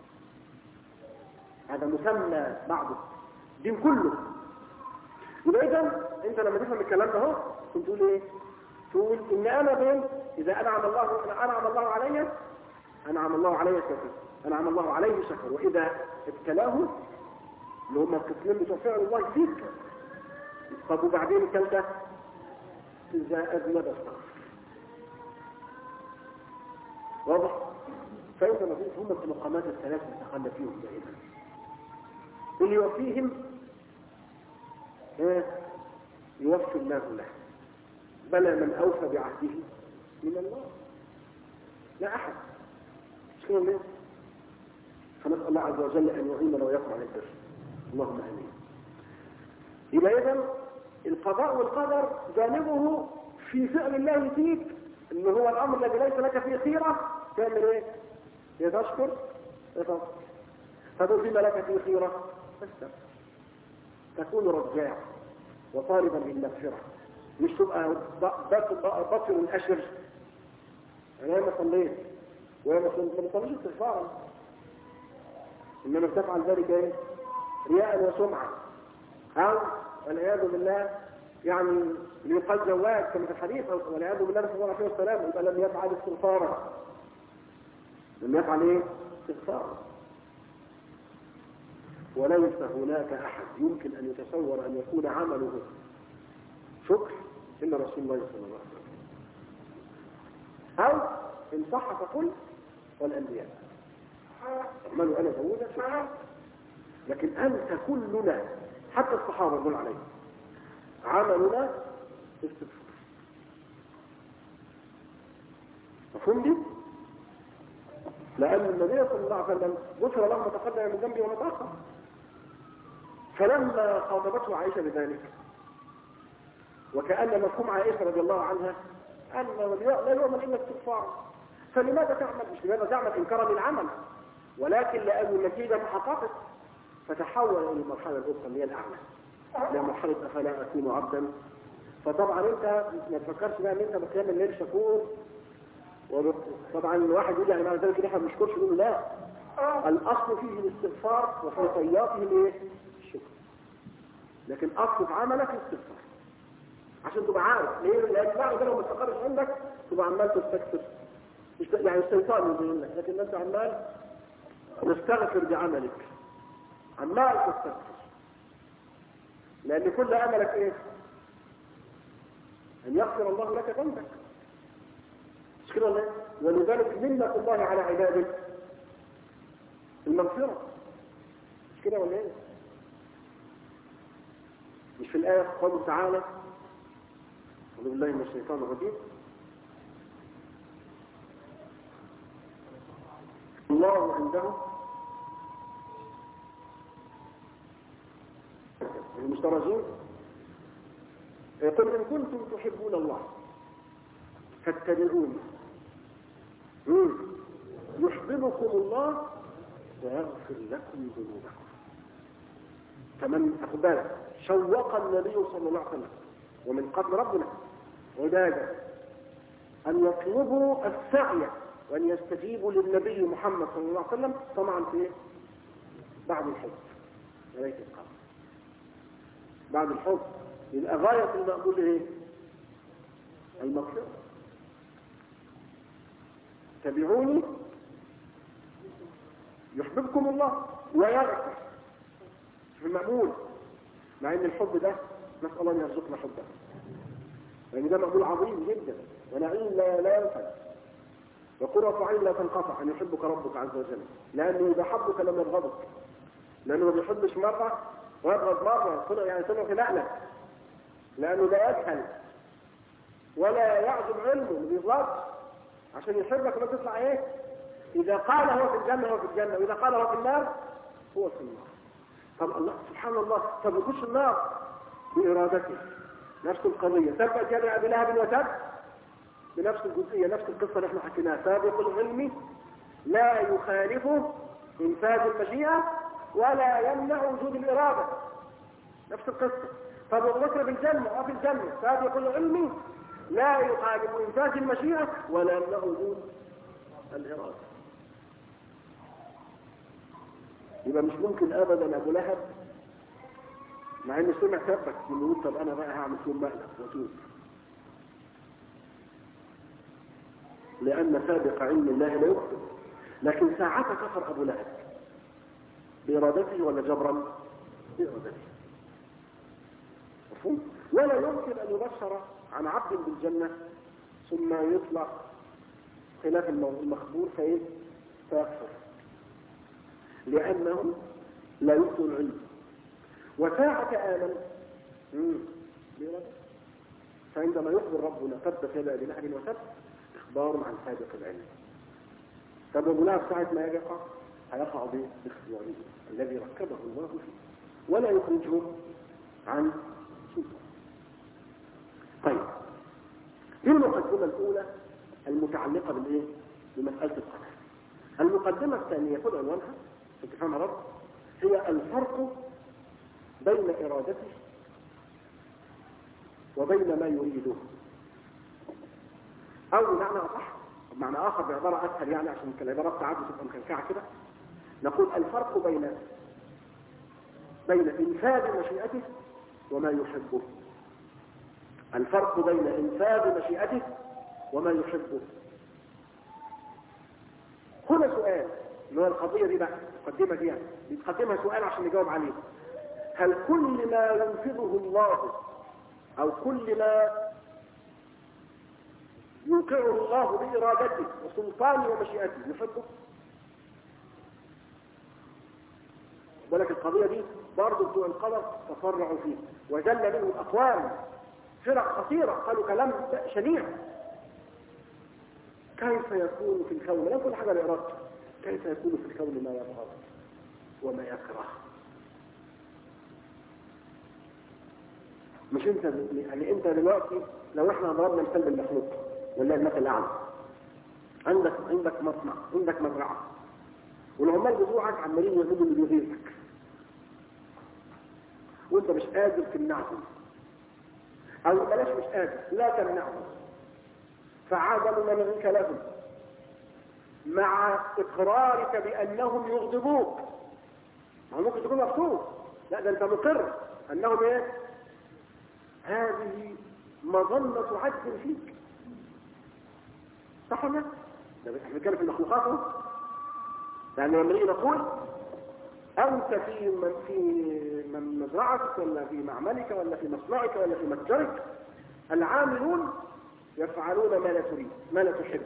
هذا مسمى بعضه الدين كله. يبقى إذا أنت لما تفهم الكلام ده اهو كنت تقول إيه؟ تقول إن أنا بين إذا أنعم الله علي أنعم الله علي شكر، أنعم الله عليه شكر، وإذا ابتلاه اللي هم القسمين بتوع فعل الله فيك. طب وبعدين الثالثة إذا أذنب استغفر. واضح؟ فإذا ما فيش هم المقامات الثلاث اللي تخلى فيهم دائما. اللي يوفيهم يوفي الله له. بلى من أوفى بعهده من الله لا أحد. مش كده ليه؟ فنسأل الله عز وجل أن يعيننا ويقرأ على البر. اللهم امين. يبقى اذا القضاء والقدر جانبه في فعل الله فيك، اللي هو الامر الذي ليس لك فيه خيره، تعمل ايه؟ تشكر تصبر. فدول فيما لك فيه خيره فاستغفر، تكون رجاع وطالبا للمغفره، مش تبقى بطل اشر. انا ما صليت وما بصليش استغفارا، انما تفعل ذلك ايه؟ رياء وسمعة، أو والعياذ بالله يعني ليقال جواد كما في الحديث، والعياذ بالله نسأل الله عليه وسلم، يبقى لم يفعل استغفارا. لم يفعل ايه؟ استغفارا. وليس هناك أحد يمكن أن يتصور أن يكون عمله شكر إلا رسول الله صلى الله عليه وسلم، أو إن صح فقل والأنبياء. اعملوا أنا داوود شكرا. لكن أنت كلنا حتى الصحابة يقول عليه عملنا استغفار. مفهوم دي؟ لأن النبي صلى الله عليه وسلم غفر له ما تقدم من ذنبه وما تأخر. فلما خاطبته عائشة بذلك، وكأن مفهوم عائشة رضي الله عنها أن لا يؤمن إلا استغفار، فلماذا تعمل؟ مش لماذا تعمل إنكارا للعمل، ولكن لأن النتيجة تحققت، فتحول إلى المرحلة الأخرى اللي هي الأعلى، إلى مرحلة أفلا أكون عبدا. فطبعا أنت ما تفكرش بقى إن أنت بقيام الليل شكور، وطبعا الواحد يقول يعني معنى ذلك إن إحنا ما بنشكرش، نقول لا، الأصل فيه الاستغفار وفي طياته الإيه؟ الشكر. لكن أصل في عملك الاستغفار عشان تبقى عارف ليه؟ لأن بعد كده ما تفكرش عندك تبقى عمال تستكثر، يعني الشيطان يبين لك، لكن أنت عمال تستغفر بعملك، عمال تستغفر، لأن كل أملك إيه؟ أن يغفر الله لك ذنبك. مش كده ولا إيه؟ ولذلك منة الله على عباده المغفرة. مش كده ولا إيه؟ مش في الآية قوله تعالى أعوذ بالله من الشيطان الرجيم الله عنده المسترجين يقول إن كنتم تحبون الله فاتبعوني يحببكم الله ويغفر لكم ذنوبكم. فمن أقبل شوق النبي صلى الله عليه وسلم ومن قبل ربنا عباده أن يطلبوا السعي وأن يستجيبوا للنبي محمد صلى الله عليه وسلم طبعا في إيه؟ بعد الحب وليس القبل. بعد الحب يبقى غاية المقبول إيه؟ المغفرة. تبعوني يحببكم الله ويغفر في المقبول، مع ان الحب ده نسأل الله ان يرزقنا حبه، لان ده مقبول عظيم جدا ونعيم لا ينفد، وقرة عين لا تنقطع ان يحبك ربك عز وجل، لانه اذا حبك لم يبغضك، لانه ما بيحبش مره ويبغض مره، يعني سنه في نقله، لانه لا يجهل ولا يعزم علمه ما بيغلطش، عشان يحبك ما تطلع ايه؟ اذا قال هو في الجنه هو في الجنه، واذا قال هو في النار هو في النار. طب الله سبحان الله، طب يخش النار بارادته، نفس القضيه. تبت يد ابي لهب وتب بنفس الجزئيه، نفس القصه اللي احنا حكيناها. سابق العلم لا يخالفه انفاذ المشيئه ولا يمنع وجود الاراده، نفس القصه. طب الذكر في الجنه وفي الجنه سابق العلم لا يخالف انفاذ المشيئه ولا يمنع وجود الاراده. يبقى مش ممكن ابدا ابو لهب مع انه سمع سبك يقول طب انا بقى هعمل فيهم مقلب واتوب، لان سابق علم الله لا يكفر. لكن ساعتها كفر ابو لهب بارادته ولا جبرا؟ بارادته. مفهوم؟ ولا يمكن ان يبشر عن عبد بالجنه ثم يطلع خلاف المخبور فيكفر، لانه لا يؤتي العلم. وساعة آمن فعندما يخبر ربنا تبت يد ابي لهب وتب اخبار عن سابق العلم. طب ابو لهب ساعة ما يقع هيقع باختياره الذي ركبه الله فيه ولا يخرجه عن سلطه. طيب دي المقدمة الأولى المتعلقة بالإيه؟ بمسألة القدر. المقدمة الثانية خذ عنوانها عشان تفهمها رب، هي الفرق بين إرادته وبين ما يريده، أو بمعنى أصح بمعنى آخر بعبارة أسهل يعني عشان العبارات تعدي تبقى مكلكعة كده، نقول الفرق بين إنفاذ مشيئته وما يحبه. الفرق بين إنفاذ مشيئته وما يحبه. هنا سؤال اللي هو القضية دي بقى المقدمة دي يعني بيتقدمها سؤال عشان نجاوب عليه. هل كل ما ينفذه الله أو كل ما يوقعه الله بإرادته وسلطانه ومشيئته يحبه؟ ولكن القضية دي برضو بتوع القدر تفرعوا فيه وجل منه أقوام فرق خطيرة قالوا كلام شنيع. كيف يكون في الكون لا كل حاجة بإرادته، كيف يكون في الكون ما يبغض وما يكره؟ مش انت يعني انت دلوقتي لو احنا ضربنا مثال بالمخلوق ولا المثل الاعلى، عندك مصنع، عندك مزرعه، والعمال بتوعك عمالين يهدوا اللي بيغيظك وانت مش قادر تمنعهم، او بلاش مش قادر لا تمنعهم، فعدم منعك لهم مع اقرارك بانهم يغضبوك. ما ممكن تكون مبسوط، لا ده انت مقر انهم ايه؟ هذه مظنة عجز فيك، صح ولا؟ ده احنا بنتكلم في المخلوقات، يعني لما نيجي نقول انت في مزرعتك ولا في معملك ولا في مصنعك ولا في متجرك، العاملون يفعلون ما لا تريد، ما لا تحب،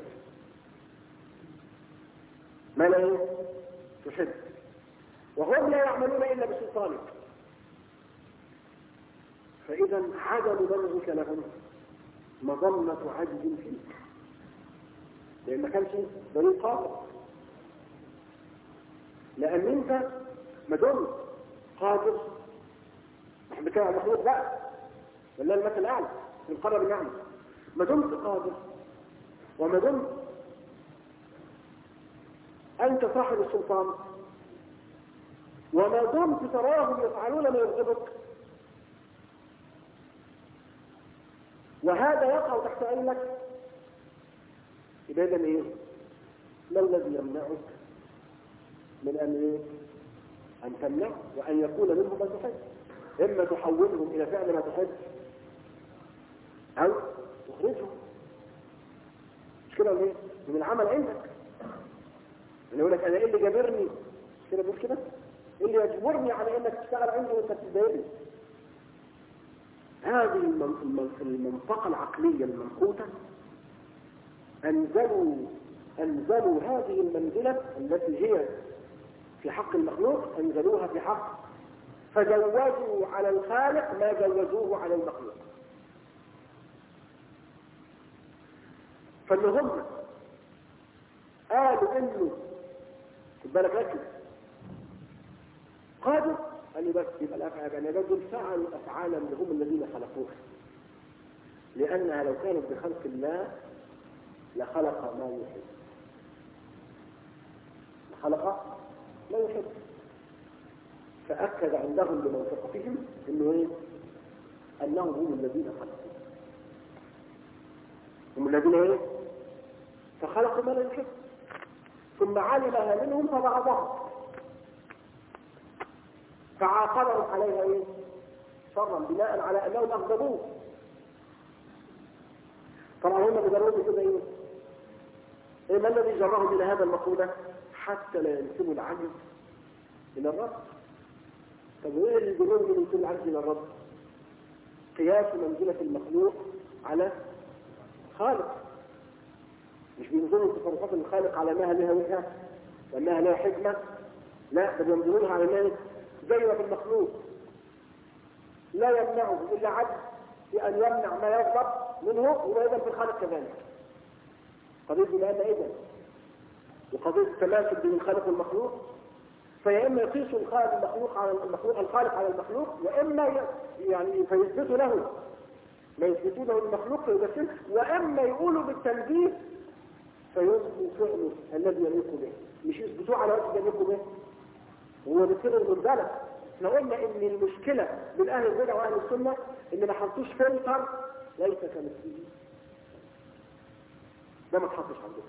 ما لا تحب، وهم لا يعملون الا بسلطانك. فإذا عدم منعك لهم مظنة عجز فيك، لأن ما كانش دليل قادر، لأن أنت ما دمت قادر، احنا بنتكلم عن المخلوق بقى ولا المثل الأعلى في القرب النعمة، ما دمت قادر وما دمت أنت صاحب السلطان وما دمت تراهم يفعلون ما يغضبك، وهذا يقع تحت عينك، يبقى ايه؟ ما الذي يمنعك من أن تمنع وأن يكون منه ما تحب؟ إما تحولهم إلى فعل ما تحب أو تخرجهم. مش كده ليه؟ من العمل عندك. أنا أقول لك أنا إيه اللي جابرني؟ مش كده بقول كده؟ إيه اللي يجبرني على إنك تشتغل عندي وأنت بتضايقني؟ هذه المنطقة العقلية المنقوطة أنزلوا هذه المنزلة التي هي في حق المخلوق، أنزلوها في حق، فجوزوا على الخالق ما جوزوه على المخلوق. فاللي هم قالوا إنه خد بالك ركز، قالوا قال لي بس يبقى الأفعال يعني رجل فعلوا أفعالا هم الذين خلقوها، لأنها لو كانت بخلق الله لخلق ما يحب، لخلق ما يحب. فأكد عندهم بمنطقتهم إنه أنهم هم الذين خلقوا، هم الذين فخلقوا ما لا يحب، ثم علمها منهم فبعضهم فعاقبهم عليها شرا بناء على أنهم أغضبوه. طبعا هم بجربوا كده ما الذي جرهم إلى هذا المقولة؟ حتى لا ينسبوا العجز إلى الرب. طب وإيه اللي يجرهم من ينسبوا العجز إلى الرب؟ قياس منزلة المخلوق على خالق. مش بينظروا تصرفات الخالق على أنها لها وجهة وأنها لها حكمة، لا، ده بينظرونها على أنها زي ما في المخلوق لا يمنعه إلا عجز في أن يمنع ما يغضب منه، وأيضا في الخالق كذلك. قضية بمعنى إذن وقضية التماثل بين الخالق والمخلوق، فيا إما يقيسوا الخالق المخلوق على المخلوق، الخالق على المخلوق، وإما يعني فيثبتوا له ما يثبتونه المخلوق فيبسل، وإما يقولوا بالتنزيه فيثبتوا فعله الذي يليق به، مش يثبتوه على وجه يليق به. هو بيصير المنزلة. احنا قلنا ان المشكلة بين اهل البدع واهل السنة ان ما حطوش فلتر ليس كمثله، ده ما تحطش عندهم.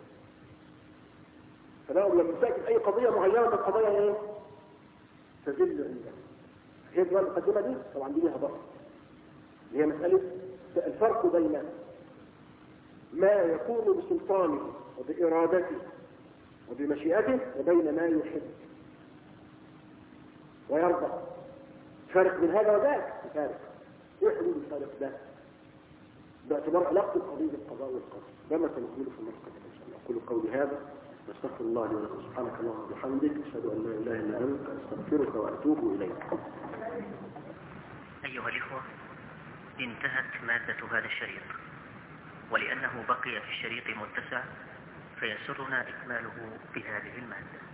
فلو لما تأتي اي قضية معينة من القضايا تزل عندها. هي دي المقدمة دي طبعا دي ليها ضغط، هي مسألة الفرق بين ما يكون بسلطانه وبإرادته وبمشيئته وبين ما يحب ويرضى. فرق من هذا وذاك، فارق. ايه حدود الفارق ده؟ باعتبار علاقة القضية بالقضاء والقدر. ده ما سنقوله في المرة القادمة ان شاء الله. اقول قولي هذا واستغفر الله لي ولكم. سبحانك اللهم وبحمدك، اشهد ان لا اله الا انت، استغفرك واتوب اليك. ايها الاخوة، انتهت مادة هذا الشريط، ولانه بقي في الشريط متسع فيسرنا اكماله بهذه المادة.